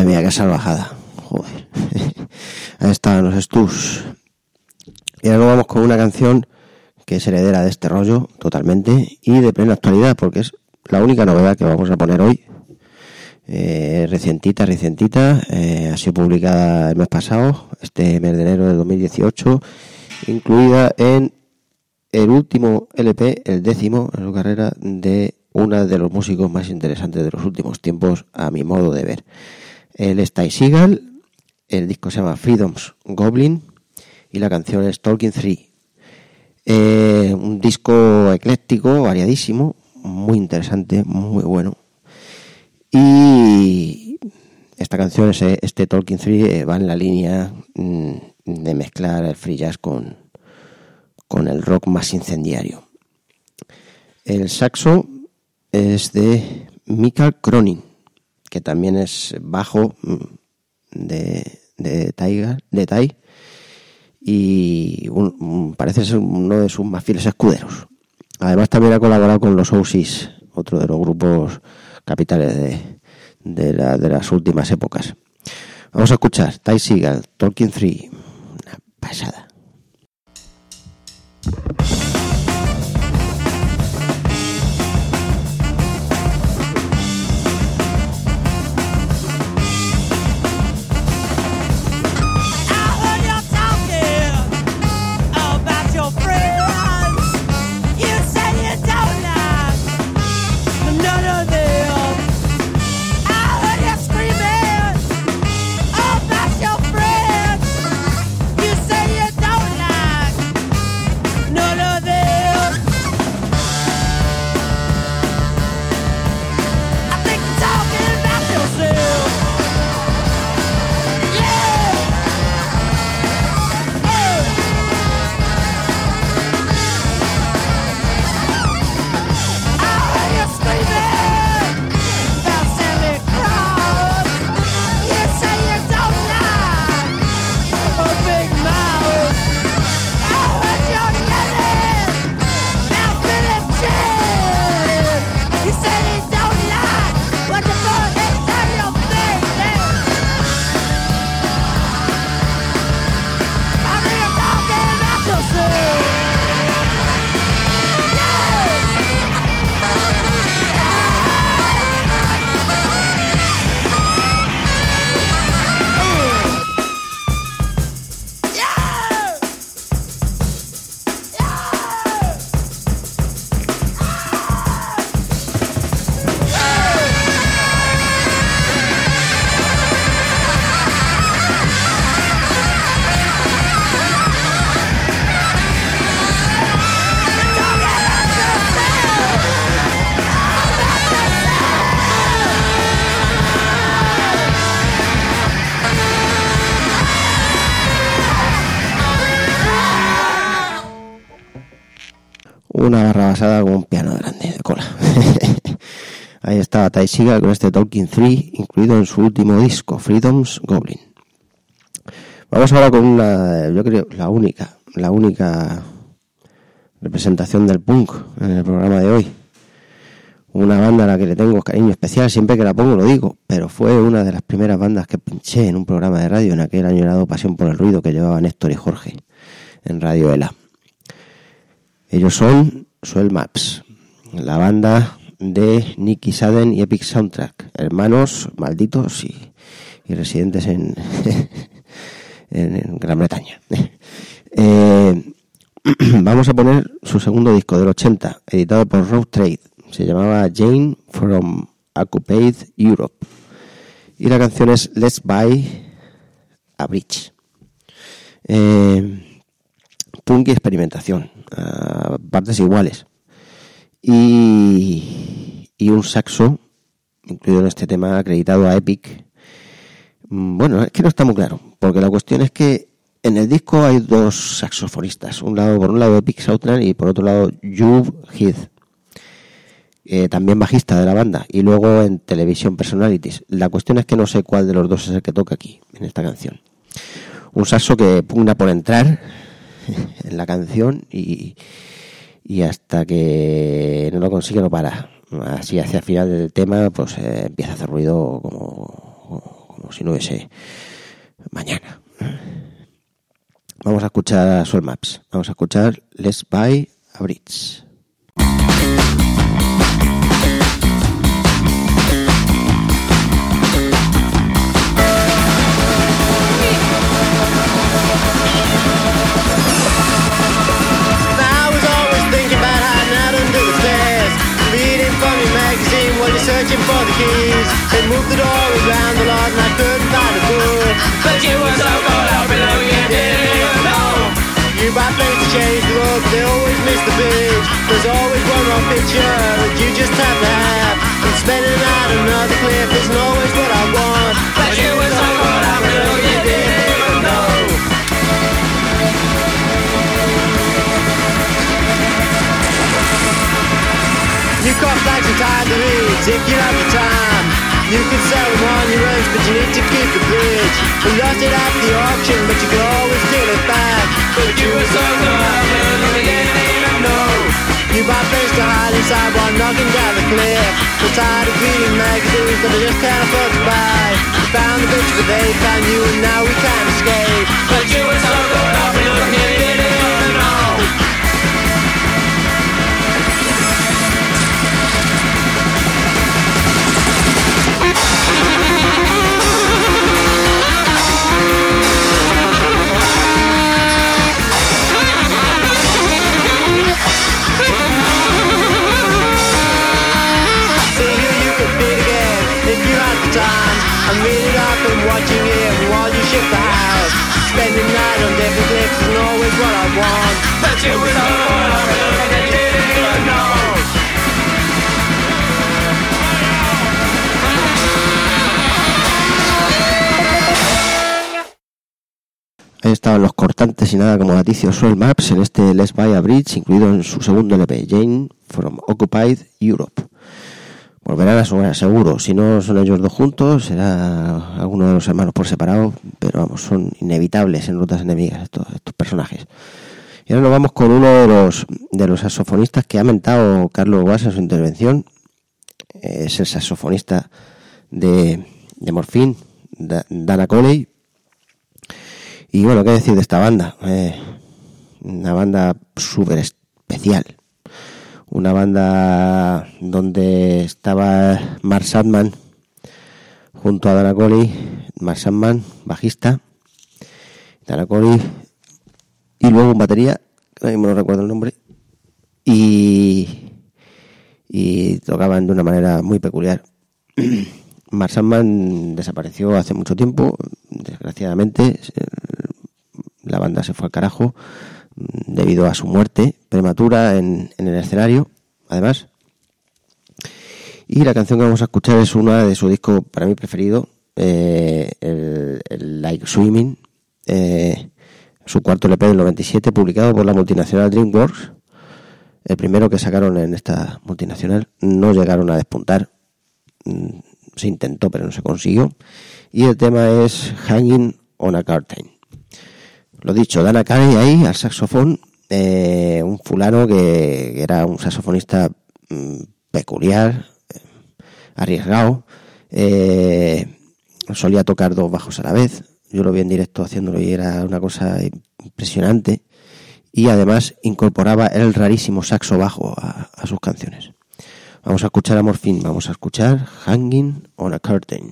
mía, qué salvajada. Joder. Ahí estaban los Stooges. Y ahora vamos con una canción que es heredera de este rollo totalmente y de plena actualidad, porque es la única novedad que vamos a poner hoy. Recientita, ha sido publicada el mes pasado, este mes de enero de 2018, incluida en el último LP, el 10º en su carrera, de uno de los músicos más interesantes de los últimos tiempos, a mi modo de ver. Él es Ty Segall, el disco se llama Freedom's Goblin y la canción es Talking 3. Un disco ecléctico, variadísimo, muy interesante, muy bueno. Y esta canción, este Talking 3, va en la línea de mezclar el free jazz con el rock más incendiario. El saxo es de Mikael Cronin, que también es bajo de Ty, y parece ser uno de sus más fieles escuderos. Además también ha colaborado con los Oasis, otro de los grupos capitales de las últimas épocas. Vamos a escuchar Ty Segall, Talking 3, una pasada. Una barra basada con un piano grande de cola. Ahí estaba Ty Segall con este Talking 3, incluido en su último disco, Freedom's Goblin. Vamos ahora con una, yo creo, la única representación del punk en el programa de hoy. Una banda a la que le tengo cariño especial, siempre que la pongo lo digo, pero fue una de las primeras bandas que pinché en un programa de radio en aquel año llamado Pasión por el Ruido, que llevaban Héctor y Jorge en Radio ELA. Ellos son Swell Maps, la banda de Nicky Sadden y Epic Soundtrack, hermanos malditos y residentes en Gran Bretaña. Vamos a poner su segundo disco del 80, editado por Rough Trade. Se llamaba Jane from Occupied Europe. Y la canción es Let's Buy a Bridge. Punk y experimentación, a partes iguales. Y un saxo incluido en este tema, acreditado a Epic. Bueno, es que no está muy claro, porque la cuestión es que en el disco hay dos saxofonistas, por un lado Epic Soundtrack y por otro lado Joe Heath, también bajista de la banda, y luego en Television Personalities. La cuestión es que no sé cuál de los dos es el que toca aquí, en esta canción. Un saxo que pugna por entrar en la canción y hasta que no lo consigue no para. Así hacia el final del tema pues empieza a hacer ruido como como si no hubiese mañana. Vamos a escuchar a Swell Maps, vamos a escuchar Let's Buy a Bridge. Searching for the keys, they moved the door around the lot and I couldn't find a book. But you were so caught up in love, you didn't even know. You buy things to change the road, but they always miss the bridge. There's always one wrong picture that you just have to have. And spending out another cliff isn't always what I want. But you were so caught up in love, you didn't even know. You cost like some time to read, if you have the time. You can sell them on your own, but you need to keep the bridge. We lost it at the auction, but you can always steal it back. But you were so caught up, you didn't even know. You bought things to hide inside while knocking down the cliff. We're tired of reading magazines that I just can't afford to buy. We found the bitch, but they found you, and now we can't escape. But you were so caught up, you didn't even know. I'm reading up and watching it while you shift the house. Spending night on different cliffs isn't always what I want. But you was all I didn't even know. Ahí estaban los cortantes y nada como Laticio Swell Maps en este Let's Buy a Bridge, incluido en su segundo LP, Jane from Occupied Europe. Volverán a sonar seguro, si no son ellos dos juntos, será alguno de los hermanos por separado, pero vamos, son inevitables en Rutas Enemigas estos personajes. Y ahora nos vamos con uno de los saxofonistas que ha mentado Carlos Guas en su intervención. Es el saxofonista de Morphine, Dana Coley. Y bueno, ¿qué decir de esta banda? Una banda súper especial. Una banda donde estaba Mark Sandman junto a Dana Coley. Mark Sandman, bajista, Dana Coley, y luego un batería, ahora mismo no recuerdo el nombre, y tocaban de una manera muy peculiar. Mark Sandman desapareció hace mucho tiempo, desgraciadamente. La banda se fue al carajo debido a su muerte prematura en el escenario, además. Y la canción que vamos a escuchar es una de su disco para mí preferido, el Like Swimming, su cuarto LP del 97, publicado por la multinacional DreamWorks. El primero que sacaron en esta multinacional. No llegaron a despuntar, se intentó pero no se consiguió. Y el tema es Hanging on a Curtain. Lo dicho, Dana Coley ahí al saxofón, un fulano que era un saxofonista peculiar, arriesgado, solía tocar dos bajos a la vez. Yo lo vi en directo haciéndolo y era una cosa impresionante, y además incorporaba el rarísimo saxo bajo a sus canciones. Vamos a escuchar a Morphine, vamos a escuchar Hanging on a Curtain.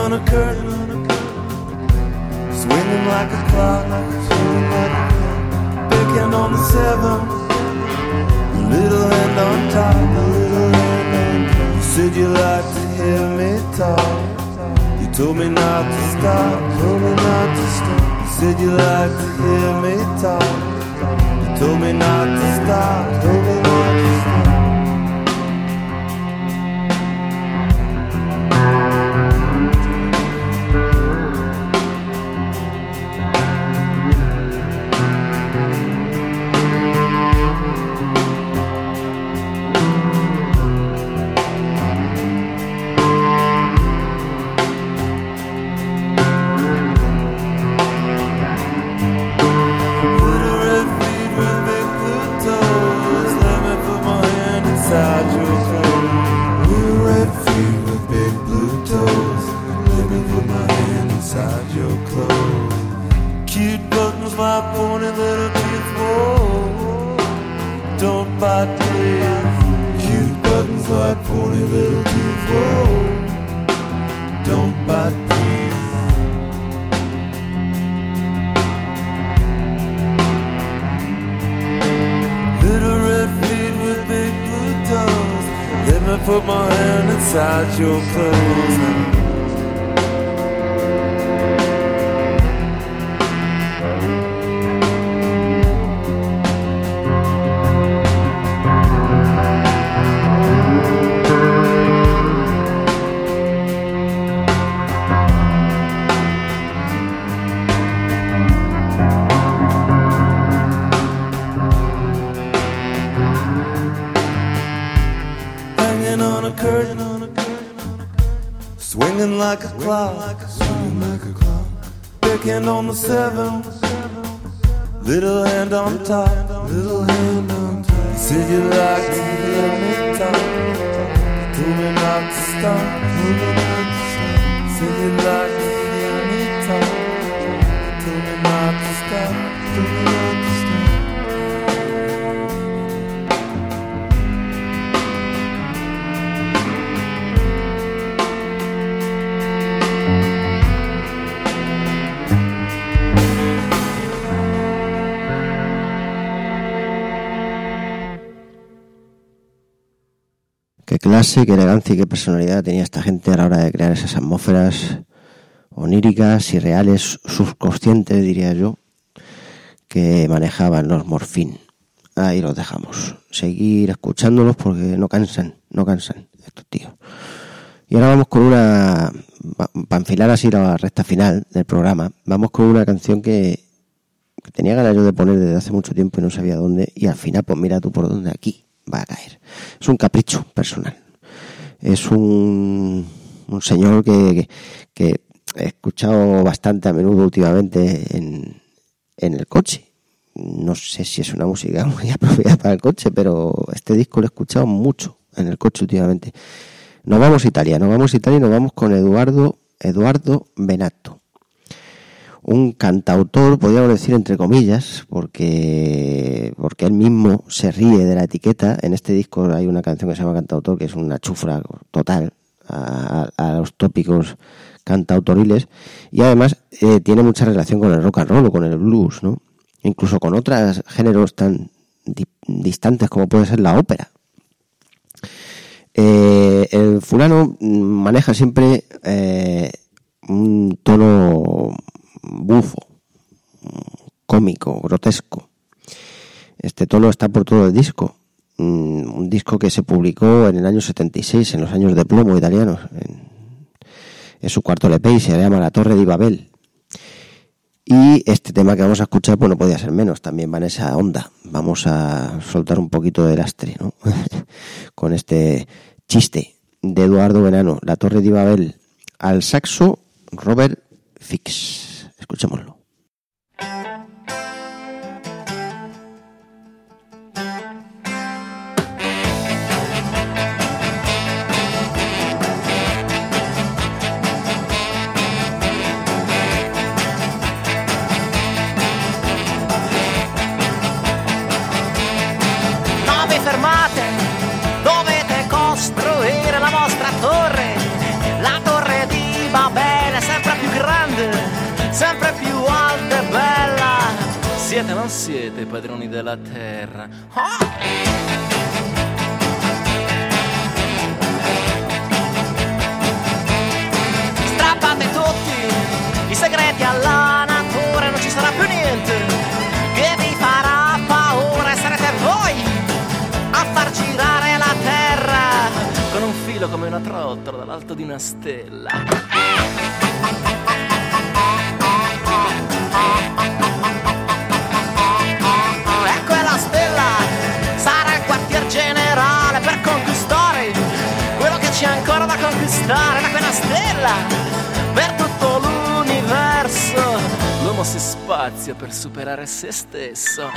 on a curtain, swinging like a clock, picking on the seven, little hand on top, little hand on top. You said you liked to hear me talk. You told me not to stop, told me not to stop. You said you liked to hear me talk. You told me not to stop, told me not to stop. Your clothes now. Hanging on a curtain, swinging like a clock, swinging like a clock, picking on the seven, little hand on top, little hand on top. You said you liked to hear me talk. You told me not to stop, told me not to stop. You said you liked to hear me talk. You told me not to stop, told me not to stop. Qué clase, qué elegancia y qué personalidad tenía esta gente a la hora de crear esas atmósferas oníricas, irreales, subconscientes, diría yo, que manejaban los Morphine. Ahí los dejamos. Seguir escuchándolos porque no cansan estos tíos. Y ahora vamos con una, para enfilar así la recta final del programa, vamos con una canción que tenía ganas yo de poner desde hace mucho tiempo y no sabía dónde, y al final, pues mira tú por dónde aquí va a caer. Es un capricho personal. Es un señor que he escuchado bastante a menudo últimamente en el coche. No sé si es una música muy apropiada para el coche, pero este disco lo he escuchado mucho en el coche últimamente. Nos vamos a Italia y nos vamos con Eduardo Benatto. Un cantautor, podríamos decir entre comillas, porque él mismo se ríe de la etiqueta. En este disco hay una canción que se llama Cantautor, que es una chufla total a los tópicos cantautoriles, y además tiene mucha relación con el rock and roll o con el blues, ¿no? Incluso con otros géneros tan distantes como puede ser la ópera. El fulano maneja siempre un tono bufo, cómico, grotesco. Este tono está por todo el disco. Un disco que se publicó en el año 76, en los años de plomo italianos. Es su cuarto LP y se llama La Torre di Babel. Y este tema que vamos a escuchar, pues no podía ser menos, también va en esa onda. Vamos a soltar un poquito de lastre, ¿no? Con este chiste de Eduardo Benatto, La Torre di Babel. Al saxo, Robert Fix. Escuchémoslo. Non vi fermate, dovete costruire la vostra torre, la torre di Babel. sempre più alta e bella. Siete o non siete padroni della terra? Strappate tutti i segreti alla natura, non ci sarà più niente che vi farà paura, e sarete voi a far girare la terra con un filo come una trottola dall'alto di una stella. E quella stella sarà il quartier generale per conquistare quello che c'è ancora da conquistare. Da quella stella per tutto l'universo l'uomo si spazia per superare se stesso.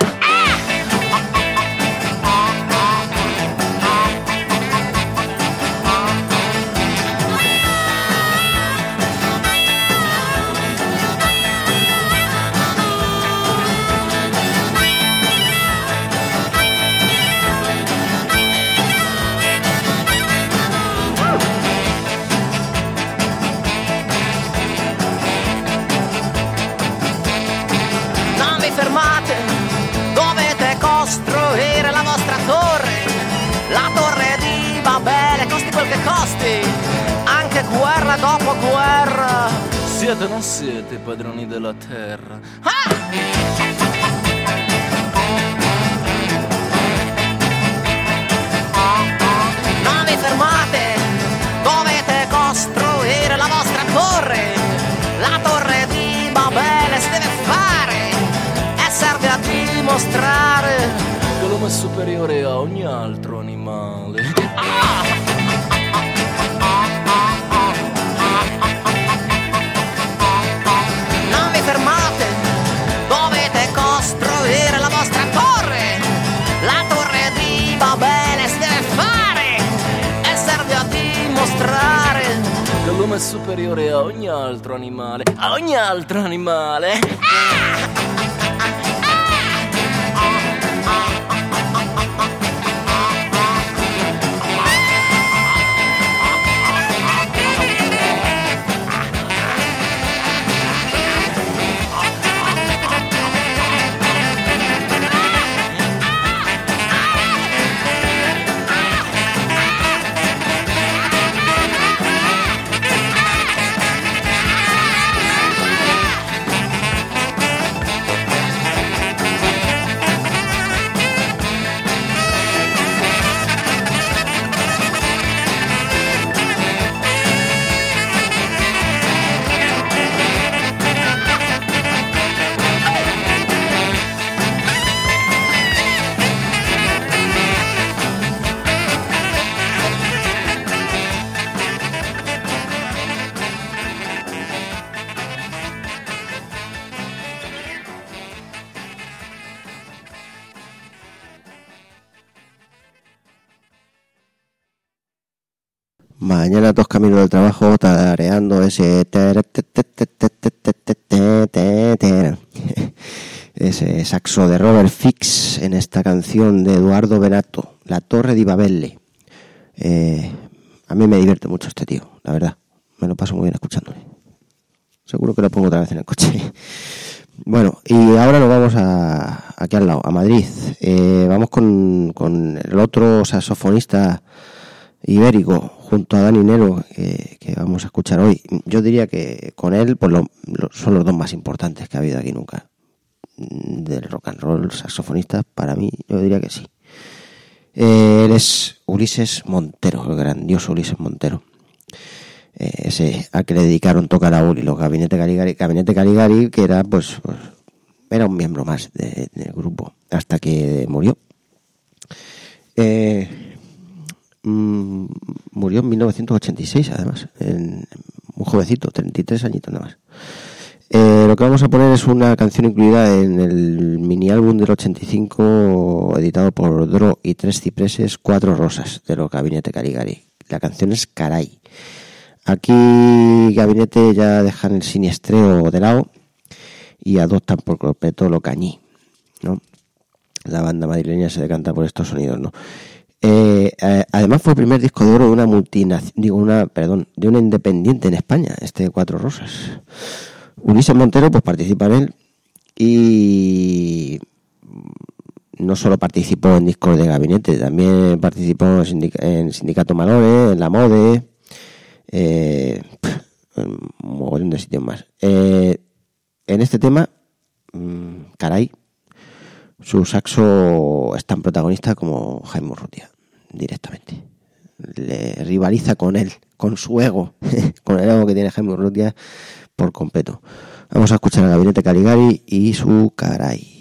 Fermate, dovete costruire la vostra torre, la torre di Babele, costi quel che costi, anche guerra dopo guerra. Siete o non siete padroni della terra? Non vi fermate, dovete costruire la vostra torre, la torre di Babele si deve fare. Serve a dimostrare che l'uomo è superiore a ogni altro animale. Non vi fermate, dovete costruire la vostra torre, la torre di Babele si deve fare, e serve a dimostrare che l'uomo è superiore a ogni altro animale. A ogni altro animale. Mañana dos caminos del trabajo tarareando ese ese saxo de Robert Fix en esta canción de Eduardo Benato, La Torre di Babele. A mí me divierte mucho este tío, la verdad. Me lo paso muy bien escuchándole. Seguro que lo pongo otra vez en el coche. Bueno, y ahora nos vamos aquí al lado, a Madrid. Vamos con el otro saxofonista ibérico, junto a Dani Nero, que vamos a escuchar hoy. Yo diría que con él pues son los dos más importantes que ha habido aquí nunca del rock and roll saxofonista. Para mí, yo diría que sí. Él es Ulises Montero, el grandioso Ulises Montero, ese al que le dedicaron Toca la Uli, los Gabinete Caligari, que era pues era un miembro más del grupo hasta que murió. Murió en 1986, además, muy jovencito, 33 añitos nada más. Lo que vamos a poner es una canción incluida en el mini álbum del 85 editado por Dro y Tres Cipreses, Cuatro Rosas, de los Gabinete Caligari. La canción es Caray. Aquí Gabinete ya dejan el siniestreo de lado y adoptan por completo lo cañí, ¿no? La banda madrileña se decanta por estos sonidos, ¿no? Además fue el primer disco de oro de una independiente en España, Cuatro Rosas. Ulises Montero pues participa en él y no solo participó en discos de Gabinete, también participó en Sindicato Malone, en La Mode, un mogollón de sitios más. En este tema, caray, su saxo es tan protagonista como Jaime Urrutia, directamente. Le rivaliza con él, con su ego, con el ego que tiene Jaime Urrutia por completo. Vamos a escuchar a Gabinete Caligari y su caray.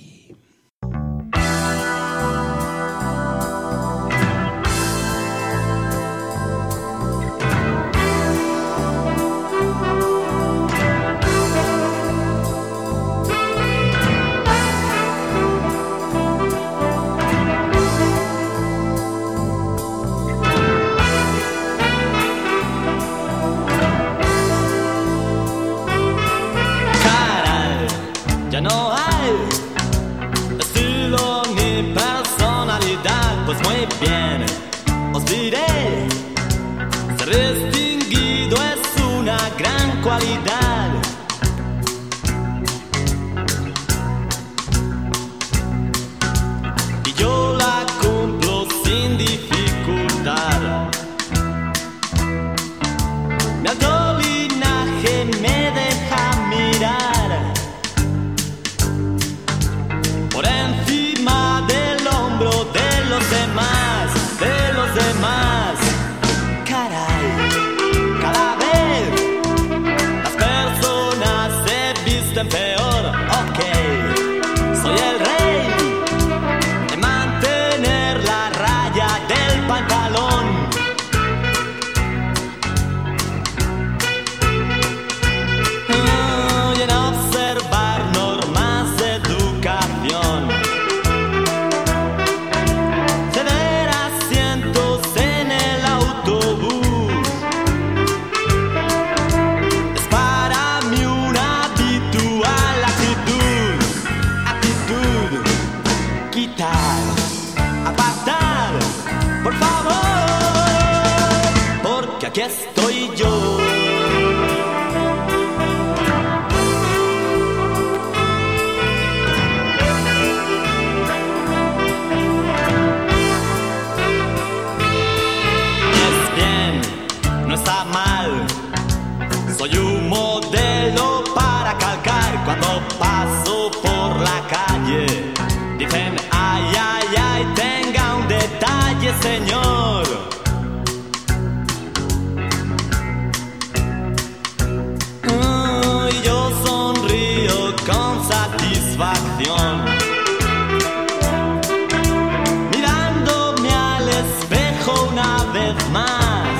Aquí estoy yo. Es bien, no está mal. Soy un modelo para calcar cuando paso por la calle. Dicen, ay, ay, ay, tenga un detalle, señor. Mirándome al espejo una vez más,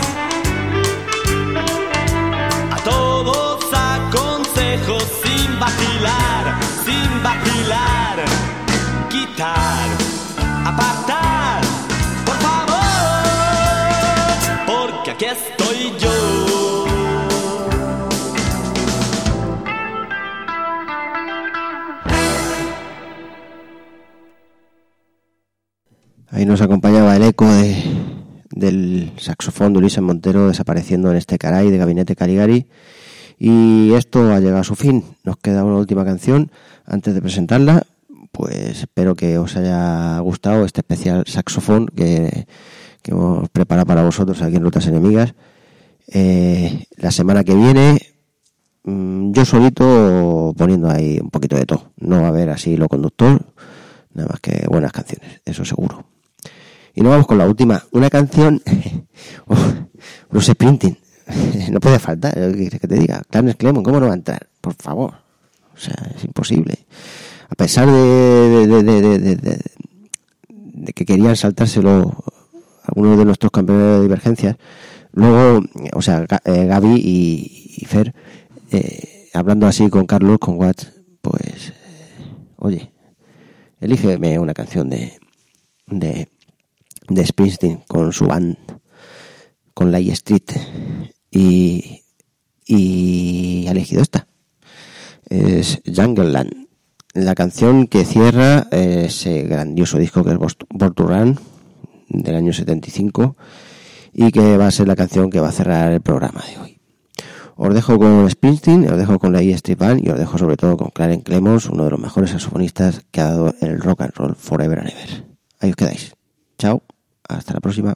a todos aconsejo sin vacilar, quitar, apartar, por favor, porque aquí estoy yo. Ahí nos acompañaba el eco del saxofón de Ulises Montero desapareciendo en este caray de Gabinete Caligari. Y esto ha llegado a su fin. Nos queda una última canción antes de presentarla. Pues espero que os haya gustado este especial saxofón que hemos preparado para vosotros aquí en Rutas Enemigas. La semana que viene, yo solito poniendo ahí un poquito de todo. No va a haber así lo conductor, nada más que buenas canciones, eso seguro. Y nos vamos con la última, una canción, Bruce Springsteen, no puede faltar, ¿qué quieres que te diga? Clarence Clemons, ¿cómo no va a entrar? Por favor, o sea, es imposible. A pesar de que querían saltárselo algunos de nuestros campeones de divergencias, luego, o sea, Gaby y Fer, hablando así con Carlos, con Watts, pues, oye, elígeme una canción de Springsteen con su band, con Lake Street, y ha elegido esta. Es Jungle Land, la canción que cierra ese grandioso disco que es Born to Run del año 75 y que va a ser la canción que va a cerrar el programa de hoy. Os dejo con Springsteen, os dejo con la E Street Band y os dejo sobre todo con Clarence Clemons, uno de los mejores saxofonistas que ha dado el rock and roll forever and ever. Ahí os quedáis. Chao, hasta la próxima.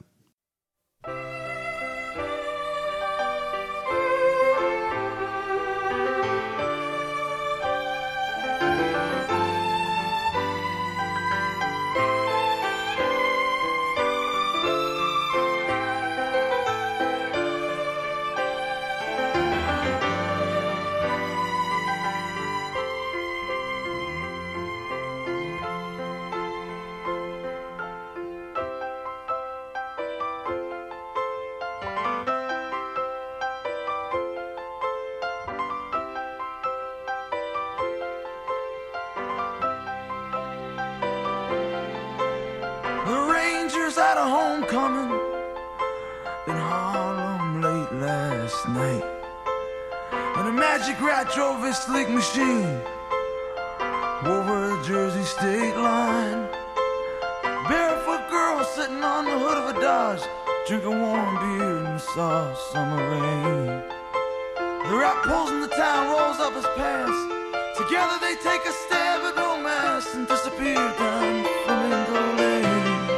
At a homecoming in Harlem late last night, and a magic rat drove his sleek machine over the Jersey state line. Barefoot girl sitting on the hood of a Dodge, drinking warm beer in the soft summer rain. The rat pulls in the town, rolls up his pants. Together they take a stab at romance and disappear down Flamingo Lane.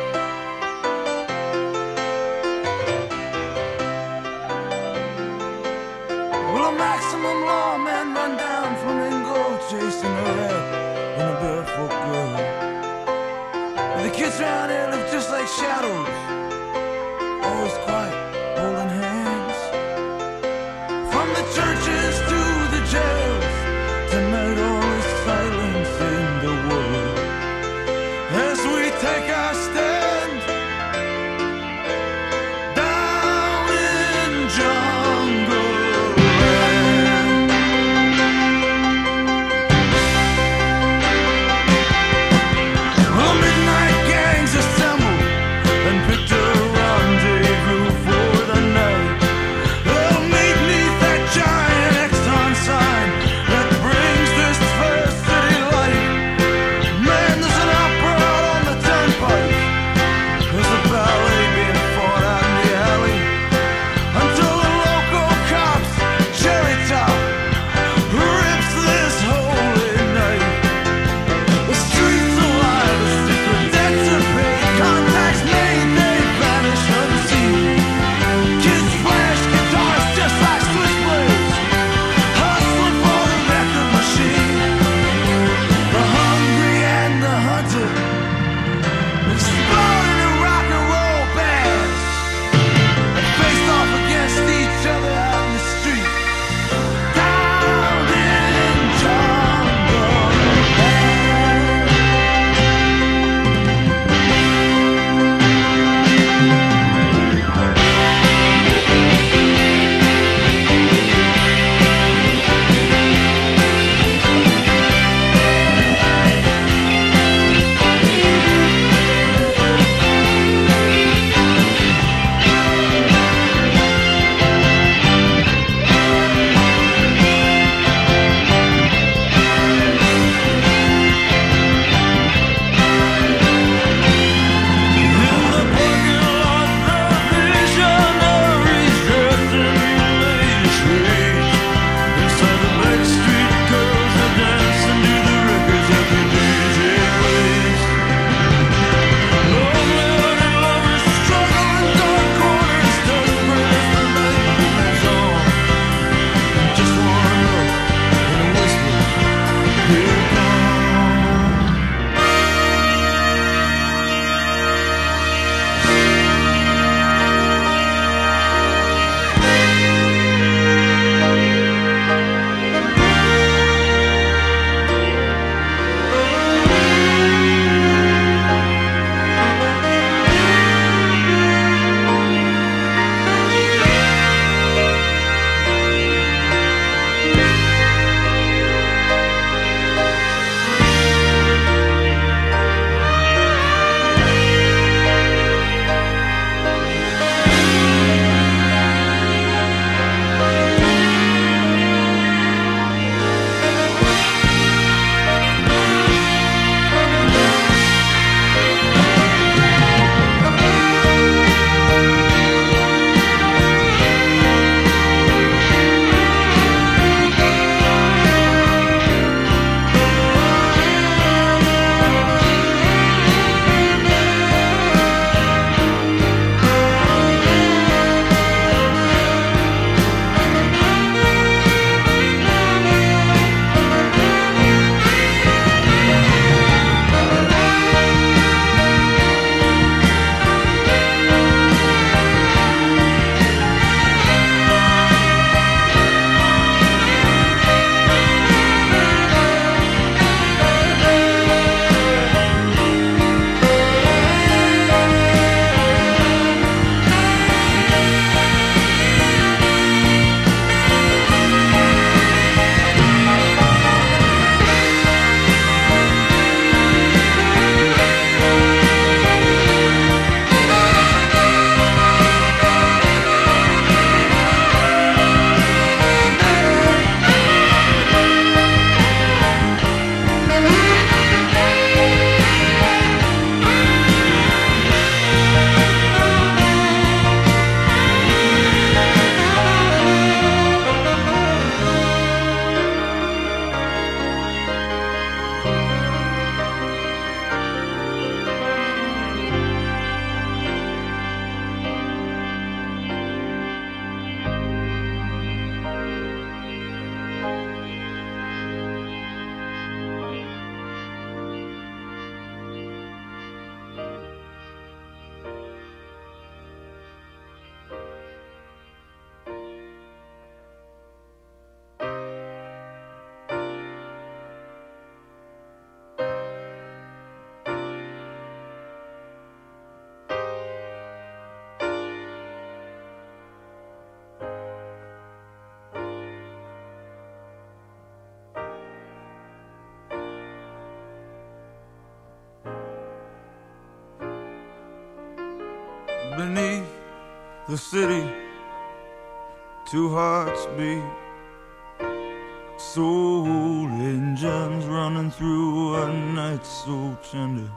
Well, a maximum lawman run down Flamingo, chasing a rat and a barefoot girl. The kids around here look just like shadows, always quiet, holding hands. From the churches to the jails, tonight all is silence in the world. As we take our stand down in jungle. Midnight gangs assemble and picked a rendezvous for beneath the city, two hearts beat, soul engines running through a night so tender.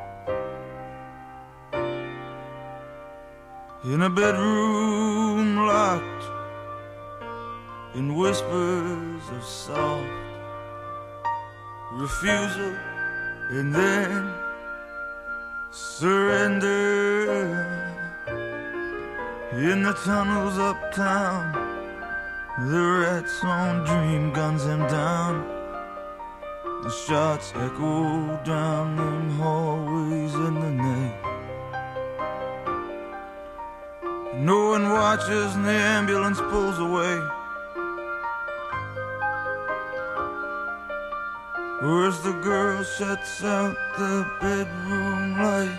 In a bedroom locked in whispers of soft refusal and then surrender. In the tunnels uptown, the rats on dream guns him down. The shots echo down them hallways in the night. No one watches and the ambulance pulls away. Where's the girl shuts out the bedroom light?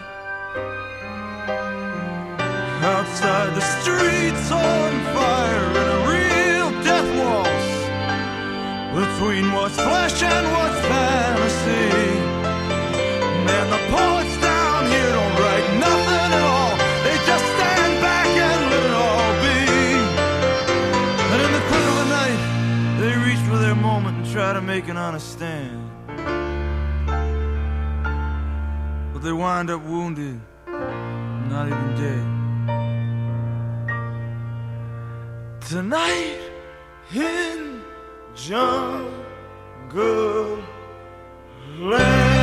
Outside the streets on fire in a real death waltz between what's flesh and what's fantasy. Man, the poets down here don't write nothing at all. They just stand back and let it all be. And in the quick of the night, they reach for their moment and try to make an honest stand. But they wind up wounded, not even dead. Tonight in Jungle Land.